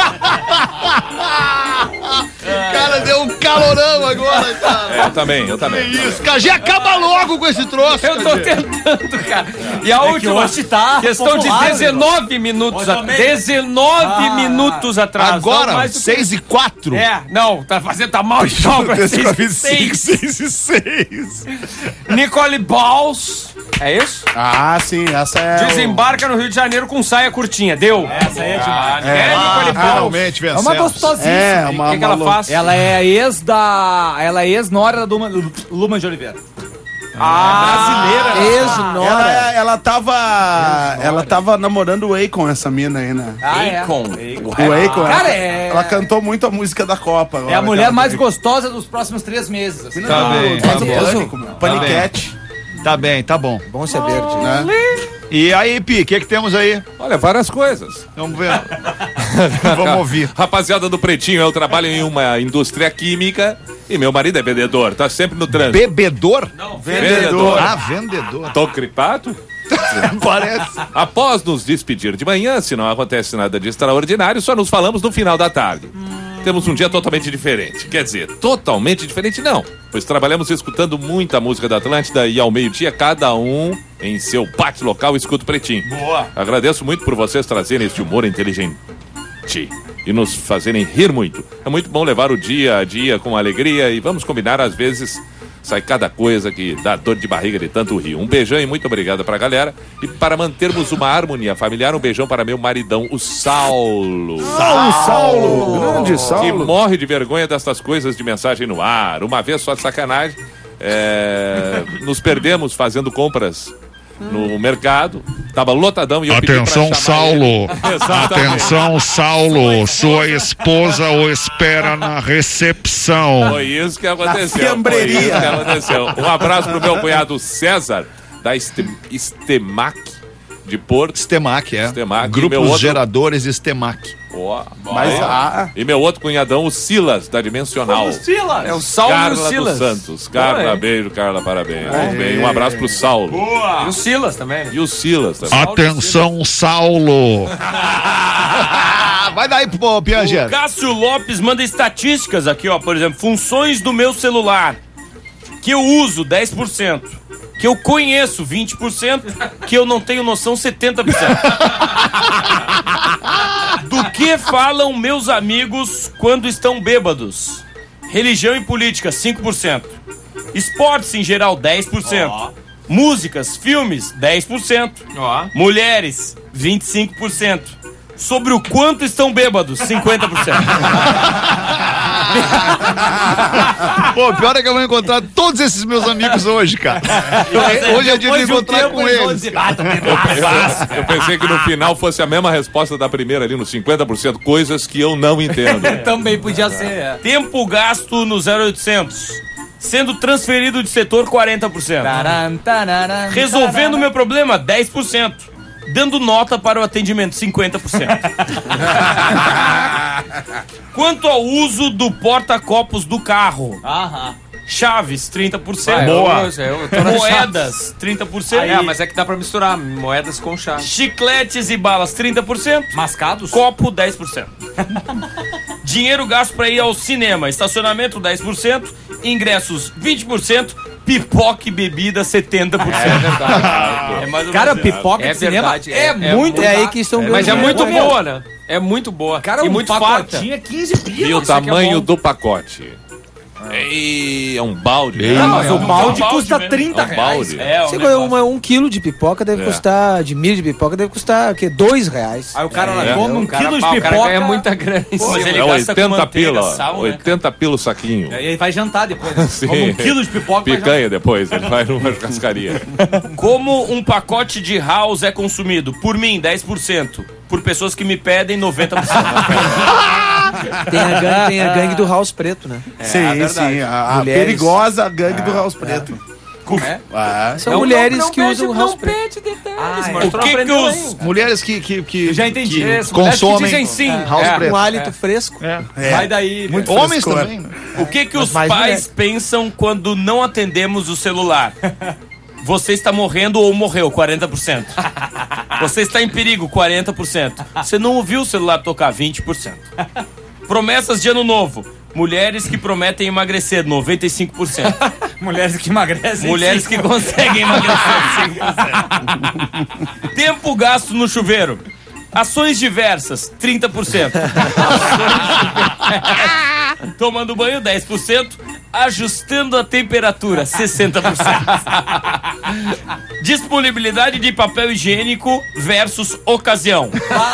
S2: Cara, deu um calorão agora, cara.
S6: É, eu também, eu também.
S2: Que isso, cara, já acaba logo com esse troço.
S5: Eu tô
S2: Cajé.
S5: tentando, cara. E a
S4: É que
S5: última
S4: hoje tá
S5: questão de
S4: popular,
S5: dezenove minutos
S4: Mais ou
S5: atrás.
S4: menos.
S5: dezenove
S4: Ah.
S5: minutos atrás. Não
S2: Agora,
S5: mais do que-
S2: seis e quatro.
S5: É, não, tá fazendo, tá mal de obra. seis e seis.
S2: seis e seis.
S5: Nicole Balls, é isso?
S3: Ah, sim, essa é... o-
S5: Desembarca no Rio de Janeiro com saia curtinha. Deu.
S4: Essa aí é demais.
S5: É, Nicole
S2: Ah,
S5: Balls.
S2: finalmente
S4: É uma
S2: vencemos.
S4: gostosíssima.
S3: É,
S5: O
S3: uma...
S5: que, que ela
S3: uma
S5: faz?
S4: Ela é a ex da... Ela é ex-nora da Luma, Luma de Oliveira.
S5: Ah,
S3: Ela,
S8: Ex-nora.
S3: é- ela tava... Ela tava namorando o Akon, essa mina aí, né?
S4: Ah, é.
S5: Akon.
S3: O Akon.
S4: Cara,
S3: ela,
S4: é-
S3: ela cantou muito a música da Copa.
S4: É
S3: agora,
S4: a mulher
S3: aquela
S4: mais
S3: do-
S4: gostosa dos próximos três meses. assim.
S2: Tá bem, tá
S3: Faz o
S2: bem.
S3: Pânico, meu. Paniquete.
S2: Tá bem, tá bom.
S8: Bom saber, tio.
S3: Né?
S2: E aí, Pi, o que que temos aí?
S6: Olha, várias coisas.
S2: Vamos ver. Vamos ouvir.
S6: Rapaziada do Pretinho, eu trabalho em uma indústria química e meu marido é vendedor, tá sempre no trânsito.
S2: Bebedor?
S6: Vendedor.
S2: Ah, vendedor.
S6: Tô gripado?
S2: Parece.
S6: Após nos despedir de manhã, se não acontece nada de extraordinário, só nos falamos no final da tarde. Temos um dia totalmente diferente. Quer dizer, totalmente diferente não, pois trabalhamos escutando muita música da Atlântida e ao meio-dia cada um em seu pátio local escuta o Pretinho.
S2: Boa.
S6: Agradeço muito por vocês trazerem este humor inteligente e nos fazerem rir muito. É muito bom levar o dia a dia com alegria e vamos combinar, às vezes sai cada coisa que dá dor de barriga de tanto rir. Um beijão e muito obrigado pra galera. E para mantermos uma harmonia familiar, um beijão para meu maridão, o Saulo.
S3: Saulo, Saulo. Grande
S6: Que
S3: Saulo.
S6: morre de vergonha destas coisas de mensagem no ar. Uma vez só de sacanagem, é, nos perdemos fazendo compras no mercado, tava lotadão e eu pedi
S9: Atenção,
S6: pra chamar
S9: Saulo.
S6: ele. Exatamente.
S9: Atenção, Saulo. Sua esposa o espera na recepção.
S6: Foi isso que aconteceu.
S3: Na fiambreria.
S6: Foi isso que aconteceu. Um abraço pro meu cunhado César, da Este- Estemac de Porto.
S2: Stemac, é.
S6: Stemac. E
S2: Grupos
S6: meu outro-
S2: geradores Stemac.
S6: Ó,
S3: Mas
S6: ó.
S3: a...
S6: E meu outro cunhadão, o Silas, da Dimensional.
S4: Silas.
S5: É o Saulo e
S6: Carla
S5: o Silas.
S6: dos Santos. Carla,
S5: Boa,
S6: beijo, Carla, parabéns. Um, bem, um abraço pro Saulo.
S5: E o Silas também.
S6: E o Silas também.
S9: Atenção, Saulo.
S2: Vai daí, pô,
S7: O
S2: Pianger.
S7: Cássio Lopes manda estatísticas aqui, ó. Por exemplo, funções do meu celular. Que eu uso dez por cento. Que eu conheço vinte por cento. Que eu não tenho noção setenta por cento. Do que falam meus amigos quando estão bêbados? Religião e política, cinco por cento. Esportes em geral, dez por cento. Músicas, filmes, dez por cento.
S5: Ó.
S7: Mulheres, vinte e cinco por cento. Sobre o quanto estão bêbados, cinquenta por cento.
S2: Pô, pior é que eu vou encontrar todos esses meus amigos hoje, cara. Hoje é dia de
S4: Depois de um
S2: encontrar
S4: tempo,
S2: com
S4: eles vão
S2: eles.
S4: dizer, "Ah, tô bebaço."
S6: Eu pensei que no final fosse a mesma resposta da primeira ali, no cinquenta por cento, coisas que eu não entendo.
S4: Também podia ser. é.
S7: Tempo gasto no zero oitocentos. Sendo transferido de setor, quarenta por cento.
S4: Taran, tararam,
S7: Resolvendo o
S4: tararam.
S7: meu problema, dez por cento. Dando nota para o atendimento, cinquenta por cento. Quanto ao uso do porta-copos do carro,
S4: Aham.
S7: chaves, trinta por cento.
S5: Ah,
S2: Boa.
S5: Eu, eu, eu tô na
S7: Moedas, trinta por cento.
S5: É, mas é que dá pra misturar moedas com chave.
S7: Chicletes e balas, trinta por cento.
S4: Mascados?
S7: Copo, dez por cento. Dinheiro gasto para ir ao cinema. Estacionamento, dez por cento. Ingressos, vinte por cento. Pipoca e bebida, setenta por cento.
S5: É verdade.
S7: É mais ou
S4: Cara,
S7: menos isso.
S4: pipoca
S5: É
S4: de cinema
S5: verdade,
S4: é,
S5: é- é
S4: muito
S5: muito-
S8: É aí
S4: barato.
S8: que estão
S5: Mas é
S8: ganhando
S5: muito
S8: dinheiro.
S5: boa, né? É muito boa.
S4: Cara,
S5: e
S4: um
S5: muito farta.
S4: pacotinho é quinze pila.
S6: E o
S5: Isso aqui é
S6: tamanho
S5: bom.
S6: do pacote? E é um balde.
S4: Não, mas
S7: é
S4: o
S7: um
S4: balde
S7: balde
S4: custa
S7: mesmo.
S4: trinta
S6: É um
S4: reais.
S6: balde.
S7: É,
S8: Você
S7: um
S8: ganhou
S7: negócio.
S8: uma, um quilo de pipoca, deve
S6: É.
S8: custar, de milho de pipoca, deve custar, o quê? Dois reais.
S4: Aí o cara lá
S6: É.
S4: come um
S5: O cara,
S4: quilo de
S5: pá, o cara
S4: pipoca.
S5: ganha muita grana em
S7: Pô, mas
S5: cima.
S7: ele
S6: É
S7: gasta com
S6: oitenta
S7: manteiga,
S6: pila,
S7: sal, né?
S6: oitenta pila o saquinho.
S4: E aí vai jantar depois. né?
S6: Sim.
S4: Come um quilo de pipoca. vai
S6: Picanha depois, ele vai numa churrascaria.
S7: Como um pacote de house é consumido? Por mim, dez por cento. Por pessoas que me pedem, noventa por cento.
S8: Tem a gangue, tem a gangue do House Preto, né?
S3: sim,
S5: é
S3: sim. A, a
S8: Mulheres.
S3: perigosa gangue do House Preto.
S5: É?
S3: Ah,
S8: São
S5: Não,
S8: mulheres
S5: não, não
S8: que
S5: pede-
S8: usam o
S5: não
S8: House Preto.
S5: pede detalhes,
S4: Ah, é.
S5: mas
S2: O
S5: tu
S2: que que
S5: aprendeu
S2: os
S5: ainda.
S2: mulheres que, que, que,
S4: Eu já entendi.
S2: que
S5: Isso, mulheres que
S2: consomem
S5: dizem sim.
S2: House
S5: É.
S2: Preto?
S8: Com hálito fresco.
S4: Vai daí.
S3: Muito
S4: né?
S2: Homens
S3: frescor.
S2: também, né?
S7: O que que
S8: Mas
S7: os
S8: mais
S7: pais
S8: mulher.
S7: pensam quando não atendemos o celular? Você está morrendo ou morreu, quarenta por cento. Você está em perigo, quarenta por cento. Você não ouviu o celular tocar, vinte por cento. Promessas de ano novo. Mulheres que prometem emagrecer, noventa e cinco por cento.
S4: Mulheres que emagrecem.
S7: Mulheres que conseguem emagrecer, cinco por cento. Tempo gasto no chuveiro. Ações diversas, trinta por cento. Tomando banho, dez por cento. Ajustando a temperatura, sessenta por cento. Disponibilidade de papel higiênico versus ocasião.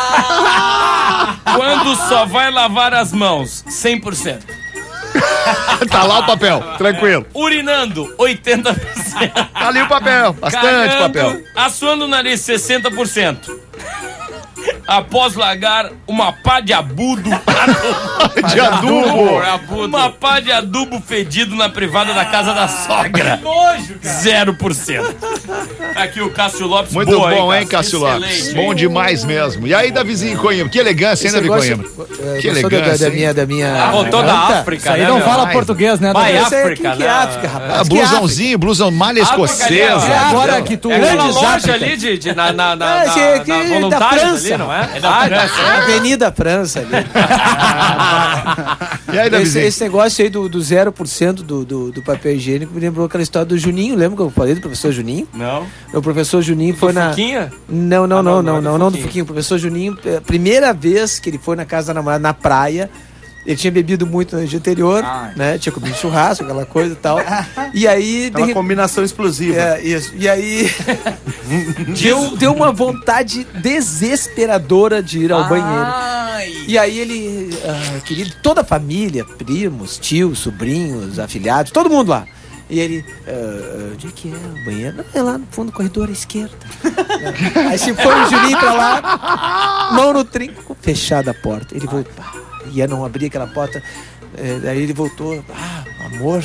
S7: Quando só vai lavar as mãos, cem por cento.
S2: Tá lá o papel, tranquilo.
S7: Urinando, oitenta por cento.
S2: Tá ali o papel, bastante
S7: Cagando,
S2: papel.
S7: Assoando o nariz, sessenta por cento. Após largar uma pá de abudo.
S2: De adubo.
S7: Uma pá de adubo fedido na privada da casa da sogra.
S4: Nojo, cara.
S7: zero por cento. Aqui o Cássio Lopes.
S2: Muito
S7: boa,
S2: bom, hein, Cássio
S7: Excelente.
S2: Lopes? Bom demais mesmo. E aí, Davizinho Coimbra? Que elegância, hein,
S8: Esse
S2: Davi
S8: negócio-
S2: Coimbra?
S8: eh,
S2: Que
S8: gostou da-
S2: elegância,
S8: da,
S2: hein?
S8: minha, da minha.
S5: Ah, voltou da
S8: garganta?
S5: África,
S4: Isso aí
S5: né,
S4: não
S5: meu?
S4: fala
S2: Vai.
S4: português, né?
S5: Vai,
S4: Davi?
S8: Esse é
S5: África,
S8: que, que
S5: né?
S8: África, rapaz.
S2: Ah,
S8: Que
S2: blusãozinho, blusão malha
S5: África,
S2: escocesa.
S5: né?
S8: É agora que tu
S5: É aquela
S8: grandes
S5: loja
S8: África.
S5: ali de, de, na, na, na,
S8: É, esse
S5: na,
S8: aqui
S5: na
S8: da
S5: Voluntários
S8: França.
S5: ali, não é?
S7: É da França.
S8: É Avenida França ali.
S2: E aí,
S8: Esse,
S2: Davizinho?
S8: esse negócio aí do, do zero por cento do, do, do papel higiênico me lembrou aquela história do Juninho. Lembra que eu falei do professor Juninho?
S7: Não.
S8: O professor Juninho foi na.
S5: Fuquinha?
S8: Não, não,
S5: Ah,
S8: não,
S5: não,
S8: não,
S5: não é
S8: não,
S5: do
S8: não, do
S5: Fuquinho.
S8: Fuquinho. O professor Juninho, a primeira vez que ele foi na casa da namorada, na praia, ele tinha bebido muito no dia anterior,
S4: Ai.
S8: né? Tinha comido churrasco, aquela coisa e tal. E aí.
S3: Aquela
S8: de-
S3: combinação explosiva.
S8: É, isso. E aí. deu, deu uma vontade desesperadora de ir ao banheiro. E aí ele, ah, queria toda a família, primos, tios, sobrinhos, afilhados, todo mundo lá. E ele, ah, ah, onde é que é o banheiro? Não, é lá no fundo do corredor à esquerda. Aí se foi o Juninho pra lá, mão no trinco, fechada a porta. Ele voltou, ah, ia não abrir aquela porta. É, daí ele voltou, ah, amor.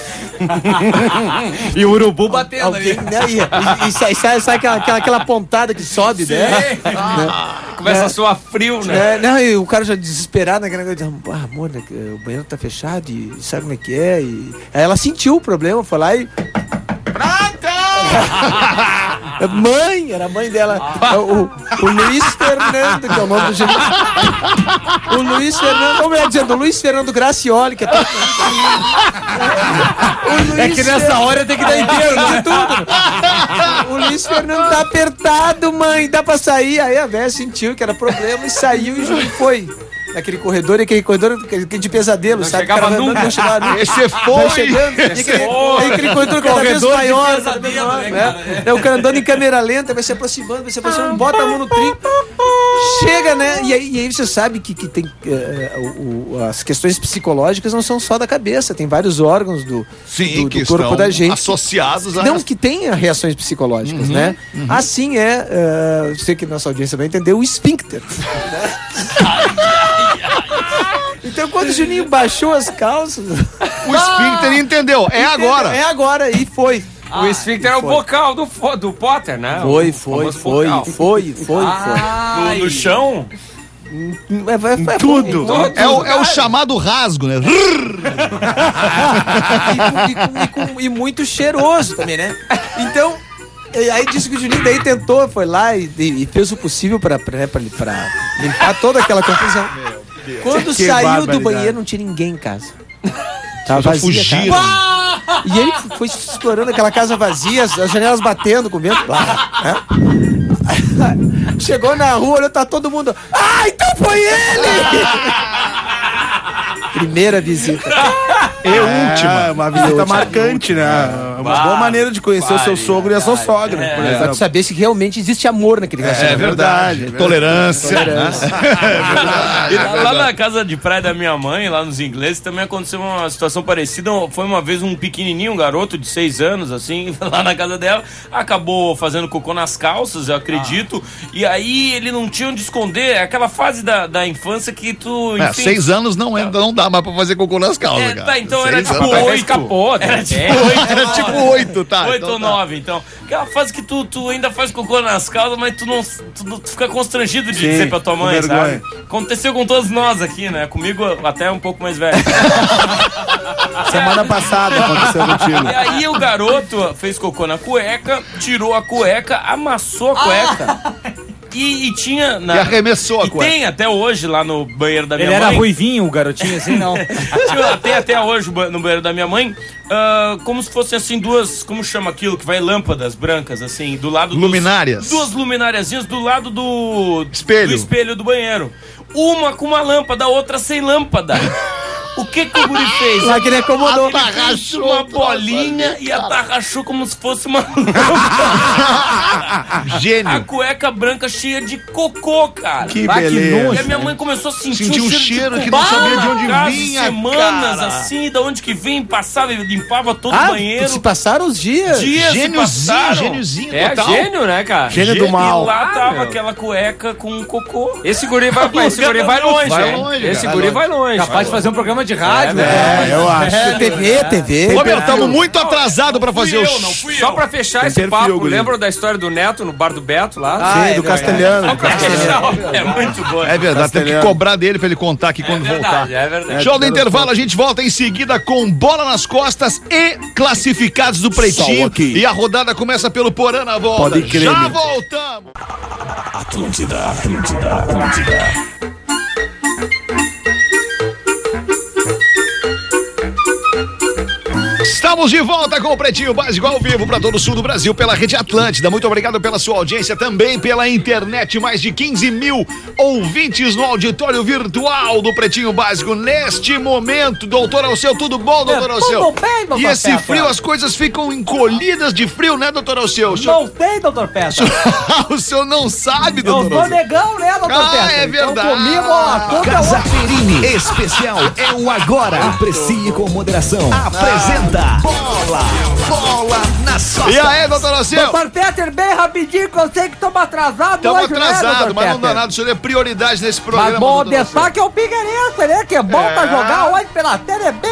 S4: E o urubu batendo
S8: Alguém,
S4: ali.
S8: né? E, e, e sai, sai, sai aquela, aquela, aquela pontada que sobe, né?
S5: Começa
S8: É.
S5: a suar frio, né?
S8: É, não, e o cara já desesperado naquela coisa, ah, amor, né, o banheiro tá fechado e sabe como é que é? E aí ela sentiu o problema, foi lá e. Mãe, era a mãe dela. O, o Luiz Fernando, que é o nome do gerente. O Luiz Fernando, como é dizendo, o Luiz Fernando Gracioli, que é todo... O Luiz
S4: É que nessa
S8: Fer-
S4: hora tem que dar inteiro,
S8: de
S4: né?
S8: tudo. O Luiz Fernando tá apertado, mãe, dá pra sair. Aí a véia sentiu que era problema e saiu e o Júlio foi. Naquele corredor, aquele corredor aquele de pesadelo,
S5: Não
S8: sabe?
S5: chegava
S8: O cara
S5: nunca.
S8: Não chegava nunca.
S2: Esse foi.
S8: Vai chegando, e aquele, aí aquele corredor cada vez
S4: Corredor de
S8: maior, cada vez
S4: pesadelo,
S8: maior,
S4: né,
S8: né?
S4: cara?
S8: É, o cara andando em câmera lenta, vai se aproximando, vai se aproximando, bota a mão no trinco, chega, né? E aí, e aí você sabe que, que tem eh, o- o- as questões psicológicas não são só da cabeça, tem vários órgãos do,
S2: Sim,
S8: do,
S2: que
S8: do corpo
S2: estão
S8: da gente.
S2: associados a...
S8: Não que tenha reações psicológicas, né? Assim é, eh, sei que nossa audiência vai entender, o esfíncter. Né? Então quando o Juninho baixou as calças,
S2: O esfíncter entendeu. É agora.
S8: é agora e foi.
S5: O esfíncter é o
S8: foi.
S5: bocal do, fo- do Potter, né?
S8: Foi,
S5: O
S8: foi,
S5: famoso
S8: foi,
S5: bocal.
S8: foi, foi,
S7: No, no chão?
S8: foi. É, é, é,
S3: Tudo.
S2: É o, é o chamado rasgo, né?
S8: E, e, com- e com- e muito cheiroso também, né? Então, e aí disse que o Juninho daí tentou, foi lá e, e fez o possível pra, pra, né, pra, pra limpar toda aquela confusão. Quando
S3: Que
S8: saiu do
S3: barbaridade.
S8: banheiro, não tinha ninguém em casa. Tava
S2: Já
S8: vazia a
S2: fugiram.
S8: casa. E ele foi explorando aquela casa vazia, as as janelas batendo com o vento. Né? Chegou na rua, olhou, tá todo mundo. Ah, então foi ele! Primeira visita.
S2: E última.
S3: É, uma visita marcante, né? uma boa maneira de conhecer o seu sogro e a sua sogra, por
S8: Pra
S3: exemplo.
S8: tu saber se realmente existe amor naquele
S2: É
S8: relacionamento.
S2: verdade. Tolerância.
S7: E lá, lá na casa de praia da minha mãe, lá nos ingleses, também aconteceu uma situação parecida. Foi uma vez um pequenininho, um garoto de seis anos, assim, lá na casa dela, acabou fazendo cocô nas calças, eu acredito, ah. e aí ele não tinha onde esconder. É aquela fase da, da infância que tu,
S2: É, seis anos não, é, não dá mais pra fazer cocô nas calças,
S7: É,
S2: cara.
S7: tá, então
S2: Seis
S7: era tipo
S2: anos,
S7: oito.
S5: Escapou,
S7: Era tipo
S5: é.
S7: oito.
S2: Era tipo oito, tá?
S7: Oito
S2: então
S7: ou
S2: tá.
S7: nove, então. Aquela fase que tu, tu ainda faz cocô nas calças, mas tu não tu, tu fica constrangido de
S3: Sim,
S7: dizer pra tua mãe,
S3: com
S7: sabe?
S3: vergonha.
S7: Aconteceu com todos nós aqui, né? Comigo até um pouco mais velho.
S3: Semana passada aconteceu contigo.
S7: E aí o garoto fez cocô na cueca, tirou a cueca, amassou a cueca. E, e tinha. Na,
S2: E arremessou a
S7: e
S2: cueca.
S7: tem até hoje lá no banheiro da minha
S4: Ele
S7: mãe.
S4: era ruivinho, o garotinho, assim, não.
S7: Tinha- Tem até hoje no banheiro da minha mãe, ah, como se fossem assim duas, como chama aquilo que vai lâmpadas brancas assim, do lado dos-
S2: Luminárias.
S7: duas lumináriazinhas do lado do
S2: Espelho.
S7: do espelho do banheiro. Uma com uma lâmpada, a outra sem lâmpada. O que que o guri fez?
S8: Lá que ele acomodou.
S7: Ele fez uma bolinha e atarrachou como se fosse uma A
S2: Gênio.
S7: cueca branca cheia de cocô, cara.
S3: Que
S4: Vai, que
S3: beleza.
S7: E a minha mãe começou a sentir
S2: Sentiu
S7: um
S2: um
S7: cheiro,
S2: cheiro
S7: de
S2: que não
S7: cocô
S2: sabia de
S7: na
S2: onde
S7: casa,
S2: vinha,
S7: semanas
S2: cara.
S7: assim, da onde que vinha, passava e limpava todo o
S8: Ah,
S7: banheiro.
S8: se passaram os dias.
S7: Dias se
S2: Gêniozinho,
S7: passaram.
S2: gêniozinho
S5: É,
S2: total.
S5: gênio, né, cara?
S3: Gênio do
S7: E
S3: mal.
S7: lá tava
S5: meu.
S7: aquela cueca com cocô.
S5: Esse guri vai, esse guri vai longe,
S2: Vai
S5: né?
S2: longe,
S5: Esse
S2: cara.
S5: guri vai longe.
S4: Capaz de fazer um programa de rádio, né?
S3: É, eu acho.
S8: T V, T V.
S2: Ô, meu, estamos muito atrasados pra fazer
S7: Fui
S2: o...
S7: eu, não fui
S5: Só
S7: eu.
S5: pra fechar
S3: Tem
S5: esse
S3: perfil,
S5: papo,
S3: guri.
S5: lembram da história do Neto no bar do Beto lá?
S8: Ah,
S3: Sim,
S8: é
S3: do
S8: verdade.
S3: Castelhano.
S7: É muito bom.
S2: É verdade, tem que
S3: Castelhano.
S2: cobrar dele pra ele contar aqui quando
S7: É
S2: voltar.
S7: verdade, é verdade.
S2: Show do intervalo, a gente volta em seguida com bola nas costas e classificados do Pretinho.
S3: Sol aqui.
S2: E a rodada começa pelo Porã na volta.
S3: Pode crer,
S2: Já
S3: meu.
S2: voltamos.
S10: Atlântida, Atlântida, Atlântida.
S2: Estamos de volta com o Pretinho Básico ao vivo para todo o sul do Brasil pela Rede Atlântida. Muito obrigado pela sua audiência, também pela internet. Mais de quinze mil ouvintes no auditório virtual do Pretinho Básico neste momento. Doutor Alceu, tudo bom, doutor
S11: É,
S2: Alceu?
S11: tudo bem, doutor
S2: E esse
S11: Petra?
S2: frio, as coisas ficam encolhidas de frio, né, doutor Alceu? O senhor,
S11: Não tem, doutor Petra.
S2: o senhor não sabe,
S11: Eu
S2: doutor
S11: sou
S2: Alceu?
S11: negão, né, doutor
S2: Ah,
S11: Petra?
S2: é verdade.
S11: Então comigo, ó, tudo é
S10: Casa
S11: outro.
S10: Perini, especial é o agora. Aprecie com moderação. Apresenta Bola, Bola nas costas.
S2: E aí, doutor Alceu?
S11: Doutor Peter, bem rapidinho, que eu sei que estamos atrasados
S2: Estamos
S11: hoje, né,
S2: atrasados,
S11: doutor
S2: mas não dá
S11: Peter?
S2: nada. O senhor é prioridade nesse programa.
S11: Mas bom, o
S2: doutor Alceu.
S11: destaque é o Figueirense, né? Que é bom
S2: É.
S11: pra jogar hoje pela T V B.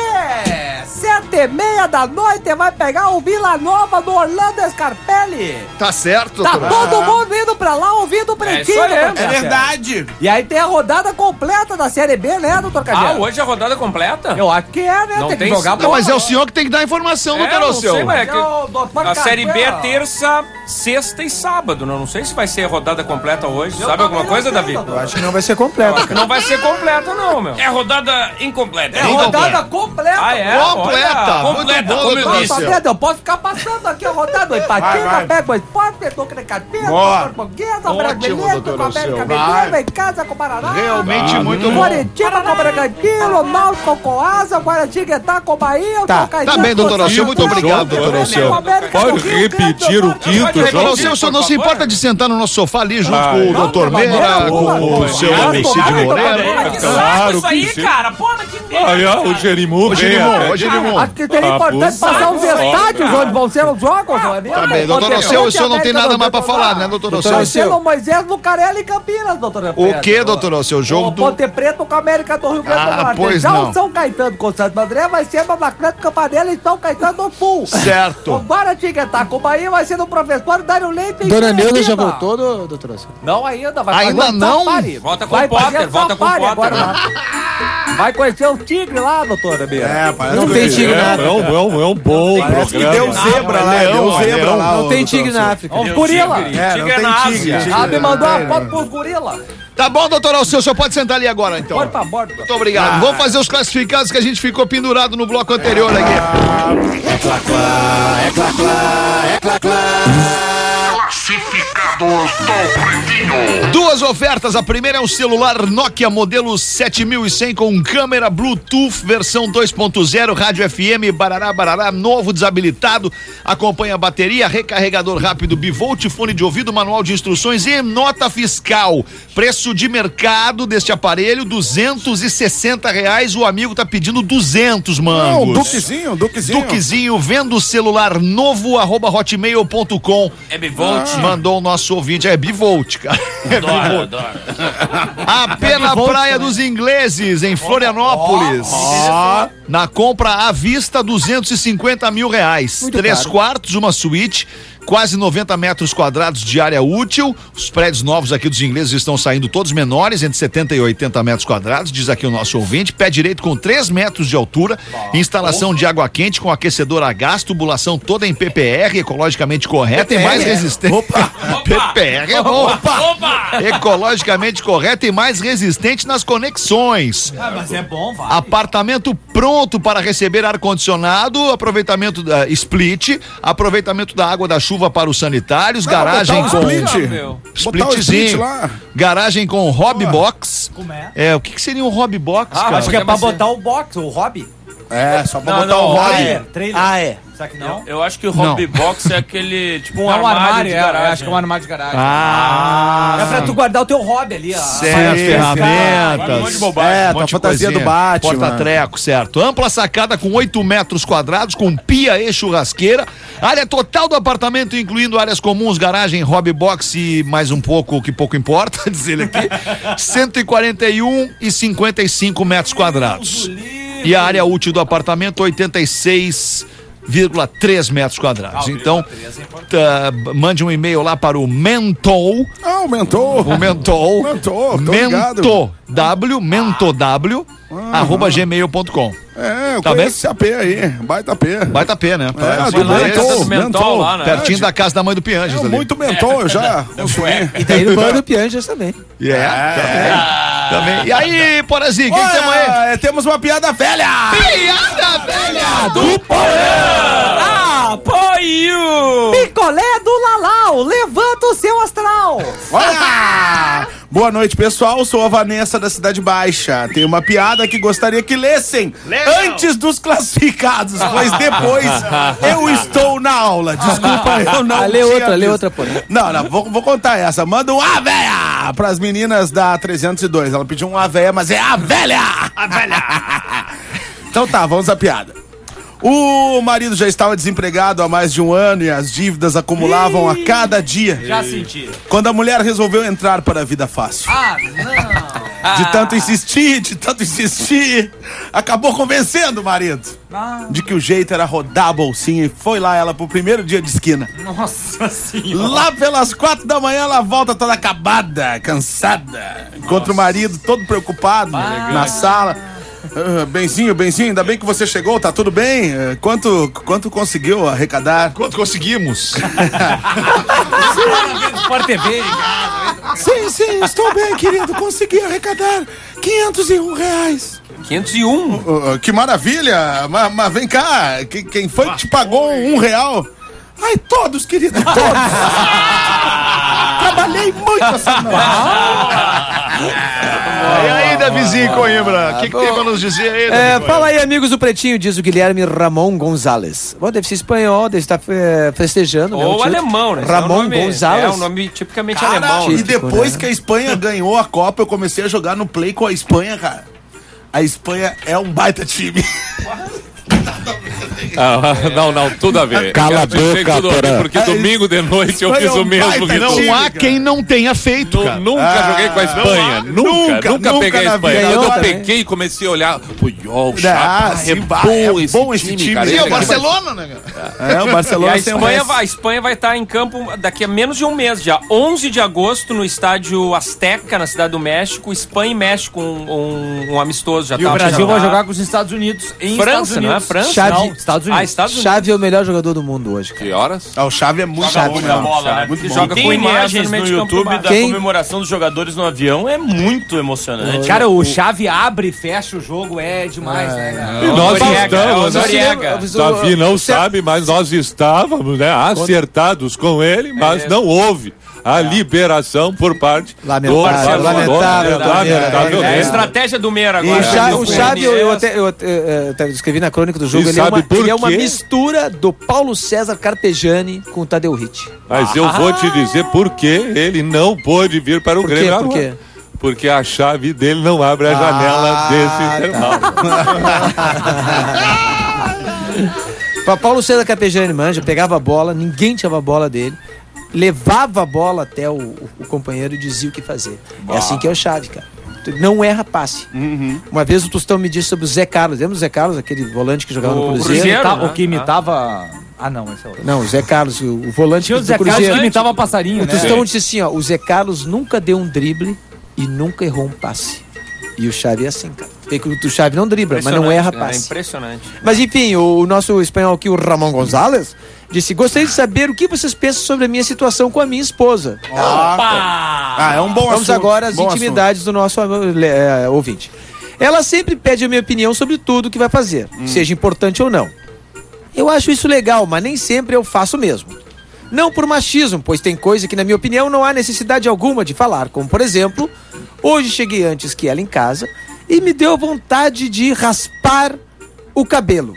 S11: Sete e meia da noite vai pegar o Vila Nova do Orlando Scarpelli.
S2: Tá certo,
S11: Tá
S2: doutor?
S11: todo mundo indo pra lá ouvindo o Pretinho,
S5: isso aí,
S11: doutor
S5: é
S11: Peter.
S3: verdade.
S11: E aí tem a rodada completa da Série B, né, doutor
S5: Ah,
S11: Cadeiro?
S5: hoje a rodada completa?
S11: Eu acho que é, né?
S5: Não
S11: tem que
S5: tem-
S11: jogar
S2: Não,
S11: bola.
S2: mas é o senhor que tem que dar a informação,
S5: É,
S2: doutor
S5: não
S2: Alceu.
S5: sei, mas é que
S11: Eu, doutor
S5: a Série B é
S11: Cadeiro.
S5: terça, sexta e sábado. Não, não sei se vai ser a rodada completa hoje.
S11: Eu
S5: Sabe alguma
S11: também
S5: coisa,
S11: não sei,
S5: Davi?
S11: doutor.
S3: Eu acho que não vai ser completa,
S5: Acho que não vai ser completa, não, meu.
S7: É rodada incompleta.
S11: É rodada completa.
S5: Ah, é?
S2: Completa.
S5: Olha,
S2: Muito
S7: completa,
S2: bom,
S7: como eu
S2: doutor
S7: disse.
S2: Alceu.
S11: Pedro, eu posso ficar passando aqui a rodada. O
S3: Vai,
S11: Ipatinga,
S3: vai.
S11: pega o esporte, Pedro Crecatinha,
S3: Boa.
S11: Portuguesa,
S2: Ótimo,
S11: Brasileiro,
S2: doutor
S11: com a América
S2: Alceu.
S11: Mineira, em casa com o Paraná.
S2: Realmente muito bom.
S11: Curitiba com o Bragantino, Náutico com o Asa, Guaratinguetá com o Bahia.
S3: Tá.
S11: São Caetano
S2: Tá bem, doutor
S11: com o
S2: Alceu, muito
S11: Santos,
S2: obrigado, doutor
S11: Flamengo
S2: Alceu.
S11: com a América
S9: Pode
S11: do Rio Grande do
S9: repetir o
S11: Norte.
S9: quinto
S2: Doutor
S9: jogo?
S2: Alceu, o senhor não se importa de sentar no nosso sofá ali junto
S5: Ah,
S2: com o
S11: Não,
S2: doutor
S11: de maneira
S2: Meira,
S11: alguma,
S2: com o
S11: doutor.
S2: seu
S11: Ah,
S2: Cid
S11: tomara,
S2: Moreira?
S11: tomara.
S7: Que
S9: Claro
S7: saco isso
S9: que
S7: aí,
S9: sim.
S7: cara. Porra, que merda.
S9: Aí, ó, o Jerimum
S2: Ô,
S9: vem
S2: Jerimum,
S9: até.
S2: ô, Jerimum.
S11: Acho que seria
S9: Ah,
S11: importante
S9: pô,
S11: passar os
S7: saco.
S11: estádios onde vão ser os jogos, não é mesmo?
S2: Tá bem, doutor Alceu, o senhor não tem nada mais pra falar, né, doutor
S3: Doutor
S2: Alceu?
S11: Sendo Moisés Lucarelli em Campinas, doutor
S2: O que, doutor Alceu? O jogo
S11: O
S2: do...
S11: Ponte Preto com a América do Rio Grande
S2: Ah,
S11: do Norte.
S2: pois
S11: Já
S2: não.
S11: o São Caetano com o Santo André vai ser no Atlético Campanella e São Caetano do Sul. O
S2: Certo.
S11: Guaratinguetá com o Bahia vai ser no professor Dário Leite em
S8: Dona Neuza já
S11: Curitiba.
S8: voltou, do- doutor Alceu?
S11: Não ainda, vai
S2: Ainda
S11: fazer um
S2: não?
S11: safari.
S5: Volta com
S11: Vai
S5: o Potter,
S11: fazer
S5: volta com o
S11: safari
S5: Potter,
S11: agora
S5: né?
S11: lá. Vai conhecer o tigre lá, doutora Beira.
S3: É, parece
S8: Não
S3: que
S8: tem
S3: é.
S8: tigre na
S9: É,
S8: África.
S9: é, um, é, um, é um bom
S3: Parece que
S9: programa.
S3: deu zebra lá,
S2: leão,
S3: deu
S2: é
S3: zebra
S2: leão.
S3: lá.
S8: Não
S3: o
S8: tem
S3: doutor
S8: tigre na
S3: Alceu.
S8: África.
S11: Ó, os gorila.
S3: É, não
S5: Tigre
S3: tem
S5: na
S3: tigre.
S5: Ásia.
S3: tigre
S11: Ah, me
S3: não
S11: mandou
S3: tem,
S11: uma foto
S3: não.
S11: pros gorila.
S2: Tá bom, doutor Alceu, o senhor pode sentar ali agora, então.
S11: Bora pra bordo.
S2: Muito obrigado. Vamos fazer os classificados que a gente ficou pendurado no bloco anterior aqui.
S9: Classificados do Pretinho.
S2: Duas ofertas, a primeira é um celular Nokia modelo sete mil e cem com câmera Bluetooth versão dois ponto zero, rádio F M, barará, barará, novo, desabilitado, acompanha bateria, recarregador rápido, bivolt, fone de ouvido, manual de instruções e nota fiscal. Preço de mercado deste aparelho, duzentos e sessenta reais, o amigo tá pedindo duzentos, mano.
S3: Não, Duquezinho, Duquezinho.
S2: Duquezinho, vendo celular novo, arroba hotmail ponto com.
S7: É bivolt?
S2: Ah. Mandou o nosso ouvinte, é bivolt, cara. É
S7: Adoro,
S2: bivolt.
S7: adoro.
S2: A pé na Praia dos Ingleses, em Florianópolis.
S3: Ó.
S2: Na compra à vista, duzentos e cinquenta mil reais.
S3: Muito
S2: Três
S3: caro.
S2: quartos, uma suíte, quase noventa metros quadrados de área útil. Os prédios novos aqui dos ingleses estão saindo todos menores, entre setenta e oitenta metros quadrados, diz aqui o nosso ouvinte. Pé direito com três metros de altura, instalação de água quente com aquecedor a gás, tubulação toda em P P R, ecologicamente correta e mais resistente.
S3: Opa!
S2: P P R é bom.
S7: Opa!
S2: Ecologicamente correta e mais resistente nas conexões.
S4: Ah, mas é bom, vai.
S2: Apartamento pronto para receber ar-condicionado, aproveitamento da split, aproveitamento da água da chuva para os sanitários, garagem
S3: botar
S2: com
S3: o split.
S7: Meu.
S3: Botar o split
S2: splitzinho,
S3: lá.
S2: garagem com hobby box.
S4: Como é?
S2: É, o que, que seria um hobby box,
S7: Ah,
S2: cara?
S4: Acho que é
S7: Mas
S4: pra
S7: é-
S4: botar o box, o hobby.
S3: É, só pra
S7: Não,
S3: botar
S7: não,
S3: o hobby.
S4: Trailer, trailer.
S8: Ah, é.
S4: Será que não?
S7: Eu acho que o hobby box é aquele, tipo um
S4: Não, um
S7: armário,
S4: armário,
S7: de
S4: é,
S7: garagem.
S4: acho que é um armário de garagem.
S2: Ah,
S4: É pra tu guardar o teu hobby ali, ó.
S2: certo,
S3: Sim,
S2: ferramentas.
S7: Um monte de bobagem.
S3: É,
S2: Um
S3: tua
S2: monte de
S3: fantasia
S2: coisinha.
S3: do Batman.
S2: Porta-treco, certo. Ampla sacada com oito metros quadrados, com pia e churrasqueira. Área total do apartamento, incluindo áreas comuns, garagem, hobby box e mais um pouco, o que pouco importa, diz ele aqui. cento e quarenta e um e cinquenta e cinco metros quadrados. E a área útil do apartamento, oitenta e seis vírgula três metros quadrados. Então, tá, mande um e-mail lá para o Mentol.
S3: Ah, aumentou.
S2: O Mentol.
S3: Aumentou, tô ligado.
S2: Mento, W, Mento, W, arroba gmail ponto com.
S3: É, eu
S2: Tá
S3: conheço
S2: bem?
S3: esse A P aí. Baita P.
S2: Baita P, né?
S3: É,
S2: Parece
S3: do
S2: lá,
S3: Mentol,
S7: Mentol,
S3: Mentol.
S7: lá, né?
S2: pertinho da casa da mãe do Pianges
S3: É
S2: ali.
S3: muito mentol, eu já consumi.
S8: E daí no Bando Pianjas também.
S2: É, também. também. E aí, Porazinho, quem que temos aí?
S3: Olha, temos uma piada velha.
S2: Piada velha do
S7: Apoio!
S11: Picolé do Lalau, levanta o seu astral.
S3: Olha! Boa noite, pessoal. Sou a Vanessa da Cidade Baixa. Tem uma piada que gostaria que lessem antes dos classificados, pois depois eu estou na aula. Desculpa, eu não
S8: Ah, lê
S3: tinha
S8: outra, lê
S3: visto.
S8: outra, pô.
S3: Não, não, vou, vou contar essa. Manda um A véia pras meninas da trezentos e dois. Ela pediu um A véia, mas é a velha! A velha! Então tá, vamos à piada. O marido já estava desempregado há mais de um ano e as dívidas acumulavam a cada dia.
S4: Já senti.
S3: Quando a mulher resolveu entrar para a vida fácil.
S4: Ah, não.
S3: De tanto insistir, de tanto insistir, acabou convencendo o marido
S4: Ah,
S3: de que o jeito era rodar a bolsinha e foi lá ela pro primeiro dia de esquina.
S4: nossa senhora.
S3: Lá pelas quatro da manhã ela volta toda acabada, cansada. Encontra o marido todo preocupado na sala. Ah, benzinho, benzinho, ainda bem que você chegou, tá tudo bem? Ah, Quanto, quanto conseguiu arrecadar?
S2: Quanto conseguimos?
S4: Sport T V.
S3: Sim, sim, estou bem, querido. Consegui arrecadar quinhentos e um reais.
S7: quinhentos e um.
S3: Uh, que maravilha! Mas, mas vem cá, que- quem foi que te pagou um real? Ai, todos, querido, todos! Trabalhei muito essa noite!
S2: E aí, Davizinho Coimbra, o que, que tem pra nos dizer aí, Davi
S8: É,
S2: Coimbra?
S8: fala aí, amigos do Pretinho, diz o Guilherme Ramon Gonzalez. Bom, deve ser espanhol, deve estar eh, festejando. né, o
S7: Ou
S8: título.
S7: alemão, né? Esse é
S8: Ramon
S7: um nome-
S8: Gonzalez.
S7: É um nome tipicamente
S3: Cara,
S7: alemão.
S3: e
S7: né?
S3: depois
S8: né?
S3: que a Espanha ganhou a Copa, eu comecei a jogar no Play com a Espanha, cara. A Espanha é um baita time.
S6: Ah, não, não, tudo a ver.
S1: Cala a
S6: Quero dizer
S1: boca,
S6: tudo a ver,
S1: Porã.
S6: porque domingo de noite eu
S3: Espanha
S6: fiz
S3: é
S6: o
S3: um
S6: mesmo
S3: baita
S6: que
S3: time,
S6: tu.
S2: Não há
S3: cara.
S2: quem não tenha feito,
S6: Nu-
S2: cara.
S6: Nunca
S3: Ah,
S6: joguei com a Espanha.
S3: não,
S6: Nunca,
S3: nunca,
S6: nunca,
S3: nunca
S6: peguei
S3: na
S6: a Espanha.
S3: vida.
S6: Quando eu
S3: Olha,
S6: peguei e comecei a olhar, puyol,
S3: Ah,
S6: chapa,
S3: sim,
S6: é
S3: bah,
S6: bom
S3: é
S6: esse
S3: bom esse
S6: time,
S3: time,
S6: cara.
S2: Sim,
S3: Esse
S2: o Barcelona, né, cara?
S3: É, o
S7: E
S3: Barcelona
S7: a
S3: sem o
S7: Espanha,
S3: Messi.
S7: vai, a Espanha vai estar em campo daqui a menos de um mês, dia onze de agosto, no estádio Azteca, na Cidade do México. Espanha e México, um, um, um amistoso. Já
S4: E
S7: tá,
S4: o Brasil
S7: já
S4: vai
S7: tá.
S4: jogar com os Estados Unidos em
S7: França,
S4: Estados Unidos.
S7: né? França.
S8: Chá
S4: Não,
S8: de,
S4: Estados Estados Unidos.
S5: Ah, Estados Unidos.
S8: Xavi é o melhor jogador do mundo hoje, cara.
S6: Que horas?
S3: Ah, o Xavi é muito
S5: Joga
S3: bom,
S5: muita
S3: né?
S5: bola, né?
S3: Muito
S5: Ele
S3: bom.
S5: joga
S7: Tem
S5: com
S7: imagens
S5: no
S7: no
S5: meio de campo
S7: YouTube da
S8: Quem?
S7: comemoração dos jogadores no avião, é muito emocionante.
S4: Cara, o Xavi abre e fecha o jogo, é demais, né, cara?
S6: E nós
S5: Noriega,
S6: estamos,
S5: é o
S6: né?
S5: Noriega.
S6: Davi não sabe, mas nós estávamos, né, acertados com ele, mas não houve a liberação por parte
S8: Lamentável,
S6: do Barcelona.
S8: lamentável,
S6: É, lamentavelmente.
S5: É a estratégia do Meira
S8: E
S5: agora.
S8: o Xavi,
S5: Né?
S8: o Xavi, eu, eu até eu, até, eu, até escrevi na crônica do jogo,
S6: E
S8: ele é,
S6: sabe
S8: uma,
S6: por
S8: ele é uma
S6: quê?
S8: mistura do Paulo César Carpegiani com o Tadeu Ritt.
S6: Mas eu vou te dizer por que ele não pôde vir para o
S8: Por quê?
S6: Grêmio
S8: Por
S6: agora.
S8: quê?
S6: Porque a chave dele não abre a janela desse intervalo.
S8: Pra Paulo César Carpegiani, manja, pegava a bola, ninguém tirava a bola dele, levava a bola até o, o, o companheiro e dizia o que fazer. É assim que é o Xavi, cara. Não erra passe.
S3: Uhum.
S8: Uma vez o Tostão me disse sobre o Zé Carlos. Lembra do Zé Carlos, aquele volante que jogava
S5: O
S8: no Cruzeiro?
S5: Cruzeiro,
S4: Tá-
S5: né?
S4: O que imitava... Ah, não, esse é outro.
S8: Não, o Zé Carlos, o, o volante
S4: Tinha o
S8: do
S4: Zé Carlos
S8: Cruzeiro.
S4: que imitava passarinho,
S8: O
S4: né?
S8: Tostão disse assim, ó, o Zé Carlos nunca deu um drible e nunca errou um passe. E o Xavi é assim, cara. Tem que o Xavi não dribla, mas não erra
S5: É
S8: passe.
S5: impressionante.
S8: Mas enfim, o, o nosso espanhol aqui, o Ramon Gonzalez, disse: gostaria de saber o que vocês pensam sobre a minha situação com a minha esposa.
S3: Ah, ah, é um bom
S8: Vamos
S3: assunto.
S8: agora às
S3: bom
S8: intimidades do nosso é, ouvinte. Ela sempre pede a minha opinião sobre tudo que vai fazer, seja importante ou não. Eu acho isso legal, mas nem sempre eu faço mesmo. Não por machismo, pois tem coisa que, na minha opinião, não há necessidade alguma de falar. Como, por exemplo, hoje cheguei antes que ela em casa e me deu vontade de raspar o cabelo.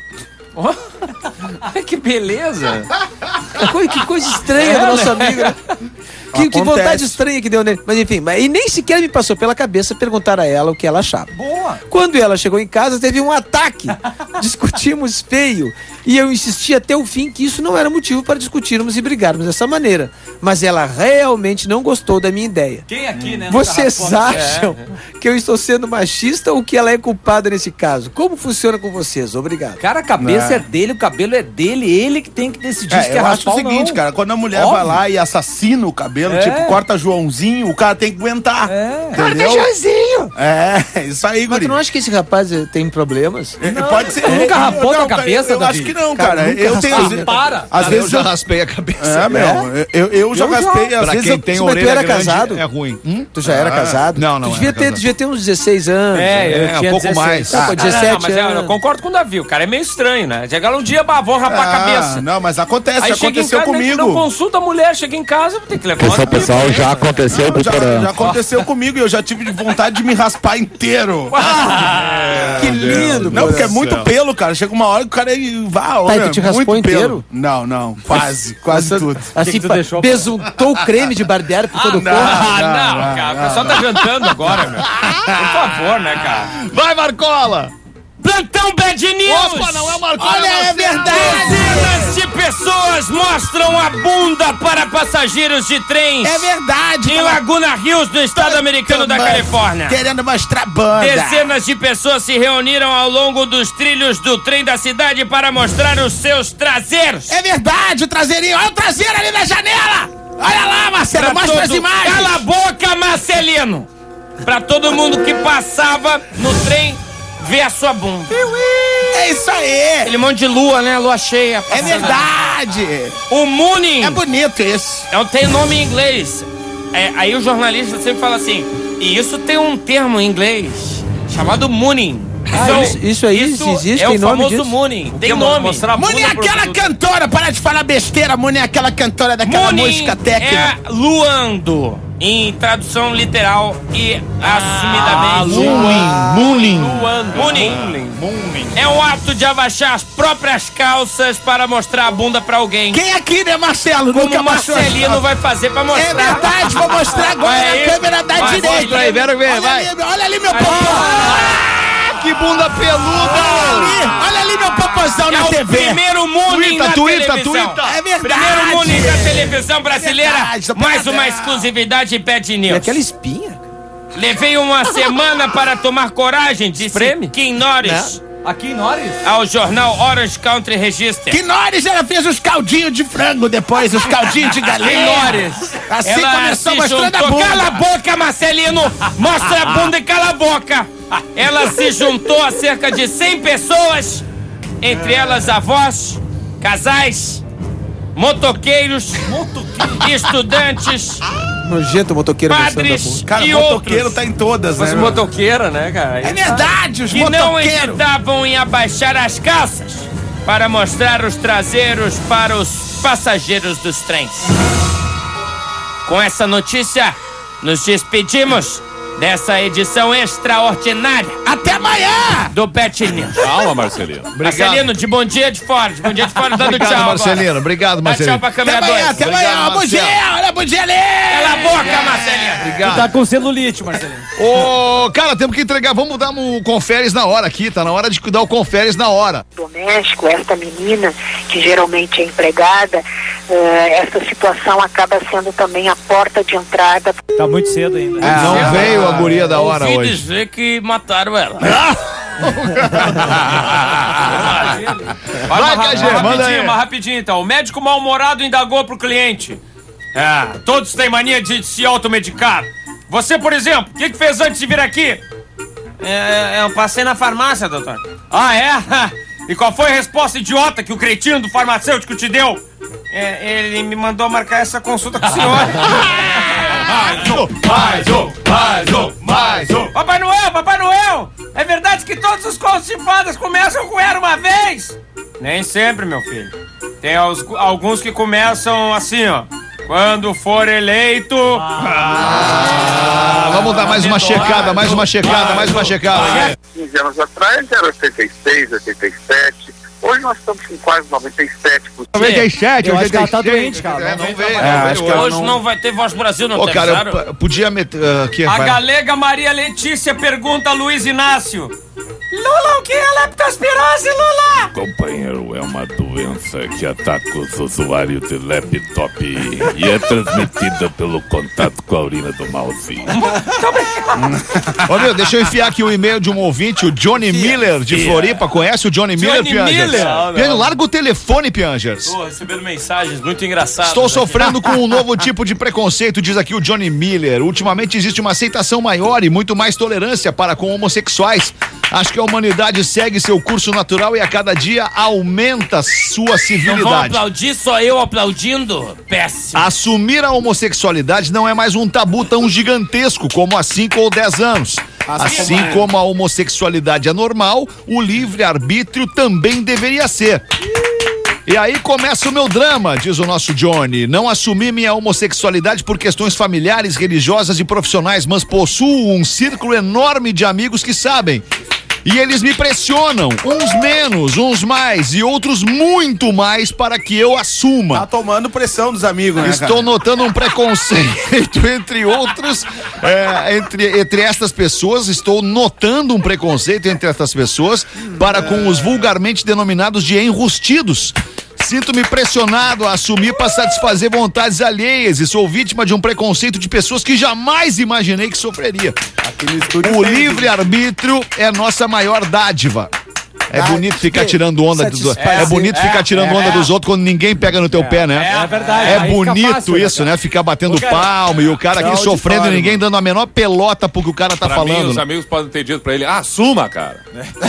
S5: Ai, que beleza.
S8: Que coisa, que coisa estranha do nosso amigo, né? Que, que vontade estranha que deu nele. Mas enfim, mas, e nem sequer me passou pela cabeça perguntar a ela o que ela achava.
S4: Boa.
S8: Quando ela chegou em casa, teve um ataque. Discutimos feio. E eu insisti até o fim que isso não era motivo para discutirmos e brigarmos dessa maneira. Mas ela realmente não gostou da minha ideia.
S4: Quem aqui, né?
S8: Vocês
S4: Nunca raspou-
S8: acham que eu estou sendo machista ou que ela é culpada nesse caso? Como funciona com vocês? Obrigado.
S4: Cara, a cabeça
S3: É.
S4: é dele, o cabelo é dele, ele que tem que decidir se
S3: É,
S4: quer
S3: eu acho
S4: raspar
S3: o
S4: ou
S3: seguinte,
S4: não.
S3: cara, quando a mulher
S4: Óbvio.
S3: vai lá e assassina o cabelo,
S4: É.
S3: tipo, corta Joãozinho, o cara tem que aguentar.
S4: É.
S3: Entendeu?
S8: Joãozinho!
S3: É, isso aí,
S8: Mas
S3: guri.
S8: tu não acha que esse rapaz eh, tem problemas?
S3: É, Pode ser.
S4: tu nunca
S3: Eu-
S4: rapou
S3: não,
S4: tua
S3: cara,
S4: cabeça,
S3: Eu, eu
S4: Davi?
S3: acho que não,
S8: Cara,
S3: cara.
S8: nunca
S3: Eu tenho.
S8: raspei.
S3: às-
S4: Para.
S3: Às
S2: Cara,
S3: vezes
S2: eu já
S3: eu.
S2: raspei a cabeça.
S3: É, meu. Eu, eu, eu já
S8: Eu já.
S3: raspei. Às
S2: Pra
S3: vezes
S2: quem
S3: eu.
S2: tem
S8: Mas tu
S2: orelha
S8: era
S2: grande,
S8: casado?
S2: é ruim. Hum?
S8: Tu já era
S3: Ah.
S8: casado?
S2: Não, não
S8: Tu devia
S2: era
S8: ter,
S2: casado.
S8: devia ter uns dezesseis anos.
S4: É, eu
S2: É, um
S4: tinha
S2: pouco
S4: dezesseis.
S2: mais.
S8: Ah, pô,
S5: Ah, não,
S8: dezessete
S5: não, mas eu, eu
S8: anos.
S5: concordo com o Davi. O cara é meio estranho, né? Chega um dia, bah, vou rapar a
S3: Ah,
S5: cabeça.
S3: não, mas acontece,
S5: Aí
S3: já
S5: chega em
S3: aconteceu
S5: casa,
S3: comigo.
S5: não consulta a mulher, chega em casa, tem que levar
S1: Pessoal,
S5: uma-
S1: pessoal, já aconteceu com
S3: Já,
S1: o Porã.
S3: já aconteceu comigo e eu já tive vontade de me raspar inteiro.
S8: Que lindo,
S3: Não, porque é muito pelo, cara. Chega uma hora que o cara aí vá,
S8: Tá, e tu te raspou
S3: muito pelo.
S8: inteiro?
S3: Não, não. Quase, quase tudo.
S8: Assim,
S4: que tu
S8: pa-
S4: deixou?
S8: besuntou o creme de barbear por todo o corpo.
S5: Ah, não, cara. O pessoal tá jantando agora, meu. Por favor, né, cara?
S2: Vai, Marcola!
S5: Plantão Bad News!
S2: Opa, não é o Marcola,
S8: Olha, é verdade!
S5: Dezenas de pessoas mostram a bunda para passageiros de trens
S8: É verdade!
S5: em Laguna Hills, no estado americano da Califórnia.
S8: Querendo mostrar banda.
S5: Dezenas de pessoas se reuniram ao longo dos trilhos do trem da cidade para mostrar os seus traseiros.
S8: É verdade, o traseirinho. Olha o traseiro ali na janela! Olha lá, Marcelo,
S5: Pra
S8: mostra as
S5: todo-
S8: imagens!
S5: Cala a boca, Marcelino! Pra todo mundo que passava no trem ver a sua bunda.
S8: É isso aí!
S5: Aquele monte de lua, né? Lua cheia.
S8: É
S5: passando.
S8: verdade!
S5: O Mooning
S8: É bonito isso.
S5: é, tem nome em inglês. É, aí o jornalista sempre fala assim, e isso tem um termo em inglês chamado Mooning.
S8: Ah, isso- isso aí existe,
S5: é
S8: tem
S5: o
S8: nome
S5: famoso
S8: disso?
S5: Mooning. Tem
S7: que,
S5: nome.
S7: mostrar a
S8: Muni é
S7: bunda pro
S8: aquela
S7: produto?
S8: cantora, para de falar besteira, Muni é aquela cantora daquela
S5: Mooning
S8: música técnica.
S5: é luando, em tradução literal e assumidamente.
S2: Mooning.
S7: Luando.
S5: Mooning. É um ato de abaixar as próprias calças para mostrar a bunda pra alguém.
S8: Quem aqui, né, Marcelo?
S5: Como
S8: Nunca
S5: o
S8: baixou as
S5: Marcelino
S8: calças.
S5: vai fazer pra mostrar.
S8: É verdade, vou mostrar agora
S5: Vai aí.
S8: na câmera da
S5: Vai,
S8: direita.
S5: mostra aí,
S2: quero ver,
S8: olha
S2: vai.
S8: Ali, olha ali meu
S5: Aí.
S8: popô.
S2: Que bunda peluda!
S8: Olha ali, olha ali meu popozão
S5: É
S8: na
S5: o
S8: T V.
S5: primeiro Mooning
S2: Tuita,
S5: na
S2: tuita,
S5: televisão.
S2: tuita.
S8: É verdade.
S5: Primeiro Mooning da televisão brasileira.
S8: É verdade, tô
S5: Mais
S8: pegadão.
S5: uma exclusividade Bad
S8: E
S5: News.
S8: aquela espinha?
S5: Levei uma semana para tomar coragem, disse
S4: Espreme?
S5: Kim Norris
S4: Aqui em Norris?
S5: ao jornal Orange Country Register.
S8: Que Norris, ela fez os caldinhos de frango depois, os caldinhos de galinha.
S5: Kim Norris.
S8: Assim
S5: Ela
S8: começou
S5: se
S8: mostrando a
S5: juntou.
S8: bunda.
S5: Cala a boca, Marcelino! Mostra a bunda e cala a boca! Ela se juntou a cerca de cem pessoas
S7: entre elas avós, casais, motoqueiros, estudantes,
S8: Nojento motoqueiro
S7: padres
S3: Cara,
S7: e
S3: motoqueiro
S7: outros
S3: tá em todas, né?
S5: Fosse motoqueira, né, cara?
S3: É verdade, os
S7: que não
S3: motoqueiros.
S7: hesitavam em abaixar as calças para mostrar os traseiros para os passageiros dos trens. Com essa notícia, nos despedimos dessa edição extraordinária.
S3: Até amanhã!
S7: Do Pet News.
S6: Calma, Marcelino.
S7: Marcelino, de bom dia de fora, de bom dia de fora, dando
S2: Obrigado,
S7: tchau.
S2: Marcelino.
S7: Agora.
S2: Obrigado,
S7: Dá
S2: Marcelino.
S7: tchau pra câmera
S3: Até amanhã,
S7: dois.
S3: até amanhã.
S2: Obrigado,
S3: Bom dia,
S2: Marcelo.
S3: olha, bom dia ali!
S7: Cala a boca, Marcelinho.
S2: Obrigado.
S4: Tá com celulite, Marcelinho.
S2: Ô, cara, temos que entregar. Vamos dar um conferes na hora aqui. Tá na hora de dar o conferes na hora.
S12: Doméstico, esta menina, que geralmente é empregada, eh, essa situação acaba sendo também a porta de entrada.
S4: Tá muito cedo ainda.
S2: Não veio a guria da hora
S7: Ouvi
S2: hoje.
S7: dizer que mataram ela.
S5: Vai,
S2: Vai,
S5: mais,
S2: Cagê,
S5: mais
S2: manda
S5: rapidinho,
S2: aí.
S5: mais rapidinho, então. O médico mal-humorado indagou pro cliente. É, todos têm mania de se automedicar. Você, por exemplo, o que, que fez antes de vir aqui? É, eu passei na farmácia, doutor. Ah, é? E qual foi a resposta idiota que o cretino do farmacêutico te deu? É, ele me mandou marcar essa consulta com o senhor.
S2: Mais um, mais um, mais um, mais um.
S5: Papai Noel, Papai Noel! É verdade que todos os contos de fadas começam com era uma vez? Nem sempre, meu filho. Tem os- alguns que começam assim, ó. Quando for eleito...
S2: Ah, vamos dar mais uma checada, mais uma checada, mais uma checada.
S13: quinze anos atrás era oitenta e seis, oitenta e sete. Hoje nós estamos com quase noventa e sete por cento.
S2: noventa e sete,
S4: Eu acho que ela tá
S2: oitenta e seis.
S4: doente, cara.
S2: É, não veio.
S3: É,
S2: não
S3: acho
S2: veio
S3: que
S7: Hoje não vai ter Voz do Brasil, não
S2: Ô,
S7: tem
S2: cara, eu
S7: avisaram?
S2: p- podia meter. ah, aqui,
S5: A
S2: vai.
S5: galega Maria Letícia pergunta a Luiz Inácio. Lula, o que é leptospirose, Lula?
S6: Companheiro, é uma doença que ataca os usuários de laptop e é transmitida pelo contato com a urina do mouse.
S2: Ô, meu, deixa eu enfiar aqui o e-mail de um ouvinte, o Johnny Miller, de Floripa. Conhece o Johnny Miller,
S5: Johnny
S2: Piangers?
S5: Miller? Não, não.
S2: Piangers, larga o telefone, Piangers.
S5: Tô recebendo mensagens muito engraçadas.
S2: Estou
S5: aqui.
S2: sofrendo com um novo tipo de preconceito, diz aqui o Johnny Miller. Ultimamente existe uma aceitação maior e muito mais tolerância para com homossexuais. Acho que a humanidade segue seu curso natural e a cada dia aumenta sua
S7: Não vão
S2: civilidade.
S7: aplaudir, só eu aplaudindo? Péssimo.
S2: Assumir a homossexualidade não é mais um tabu tão gigantesco como há cinco ou dez anos. Assim como a homossexualidade é normal, o livre-arbítrio também deveria ser. E aí começa o meu drama, diz o nosso Johnny. Não assumi minha homossexualidade por questões familiares, religiosas e profissionais, mas possuo um círculo enorme de amigos que sabem. E eles me pressionam, uns menos, uns mais e outros muito mais para que eu assuma.
S3: Tá tomando pressão dos amigos, né,
S2: Estou
S3: cara?
S2: notando um preconceito entre outros, é, entre, entre estas pessoas, estou notando um preconceito entre estas pessoas para com os vulgarmente denominados de enrustidos. Sinto-me pressionado a assumir para satisfazer vontades alheias e sou vítima de um preconceito de pessoas que jamais imaginei que sofreria.
S3: Aqui no estúdio
S2: O
S3: tem-
S2: livre-arbítrio é nossa maior dádiva. É
S8: Dá-
S2: bonito ficar tirando onda dos outros.
S8: Satisfazer.
S2: É bonito ficar tirando onda dos outros quando ninguém pega no teu pé, né?
S4: É verdade.
S2: É
S4: aí fica
S2: bonito
S4: fácil,
S2: isso,
S4: cara?
S2: né? Ficar batendo
S4: Ô, cara,
S2: palma e o cara aqui
S3: Não, de
S2: sofrendo
S3: fora,
S2: e ninguém dando a menor pelota pro que o cara tá
S6: Pra mim,
S2: falando.
S6: os
S2: né?
S6: amigos podem ter dito pra ele, assuma, cara.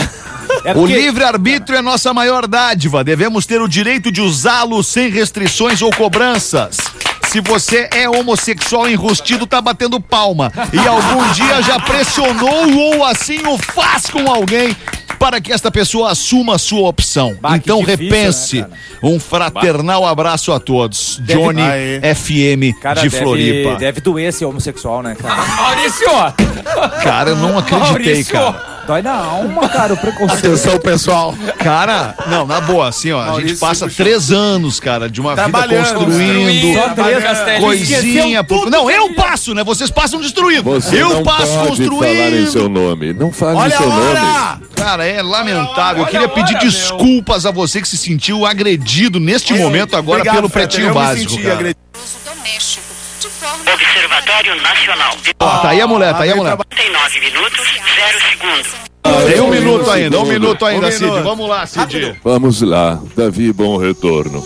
S4: É
S2: O
S4: porque-
S2: livre-arbítrio é nossa maior dádiva. Devemos ter o direito de usá-lo sem restrições ou cobranças. Se você é homossexual enrustido, tá batendo palma. E algum dia já pressionou ou assim o faz com alguém para que esta pessoa assuma a sua opção.
S4: Bah, que
S2: então
S4: difícil,
S2: repense.
S4: né,
S2: um fraternal abraço a todos.
S4: Deve-
S2: Johnny
S3: Aê.
S2: F M
S4: Cara,
S2: de
S4: deve,
S2: Floripa.
S4: deve doer ser homossexual, né, cara?
S5: Maurício!
S2: Cara, eu não acreditei,
S5: Maurício!
S2: cara.
S4: Dói na alma, cara, o preconceito.
S1: Atenção, pessoal.
S2: Cara, não, na boa, assim, ó, a gente
S3: Maurício
S2: passa
S3: puxou.
S2: três anos, cara, de uma vida
S3: Trabalhando,
S2: construindo,
S4: Só três.
S5: Castelli.
S2: coisinha. Por... Não, eu passo, né? Vocês passam destruindo.
S6: Você
S2: eu
S6: não
S2: passo
S6: pode falar em seu
S2: construindo.
S6: nome. Não fale
S3: Olha a
S6: seu nome.
S3: hora!
S2: Cara, é lamentável. Eu
S5: Olha
S2: queria
S5: a
S2: pedir
S5: hora,
S2: desculpas a você que se sentiu agredido neste momento agora
S3: Obrigado,
S2: pelo
S3: Fetter,
S2: Pretinho
S3: eu me
S2: Básico,
S3: senti
S2: cara.
S3: agredido.
S12: Doméstico, de forma... Observatório Nacional.
S2: Ó, tá aí a mulher, tá aí a mulher.
S12: Tem nove minutos, zero segundos.
S2: Tem um minuto ainda, um minuto ainda,
S3: Um
S2: Cid.
S3: minuto.
S2: Vamos lá, Cid.
S6: Vamos lá, Davi, bom retorno.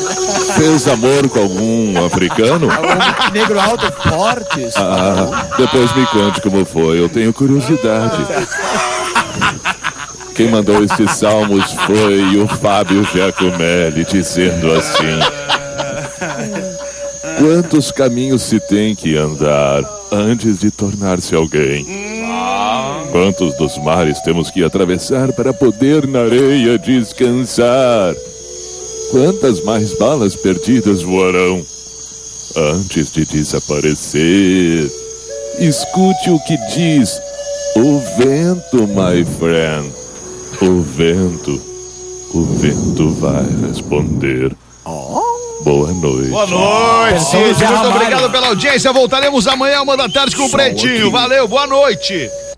S6: Fez amor com algum africano?
S8: Um negro alto, forte.
S6: Ah, depois me conte como foi, eu tenho curiosidade. Quem mandou estes salmos foi o Fábio Giacomelli, dizendo assim: quantos caminhos se tem que andar antes de tornar-se alguém? Quantos dos mares temos que atravessar para poder na areia descansar? Quantas mais balas perdidas voarão antes de desaparecer? Escute o que diz o vento, my friend. O vento, o vento vai responder. Boa noite.
S2: Boa noite, Cid. Muito obrigado pela audiência. Voltaremos amanhã, uma da tarde, com o Pretinho. Valeu, boa noite.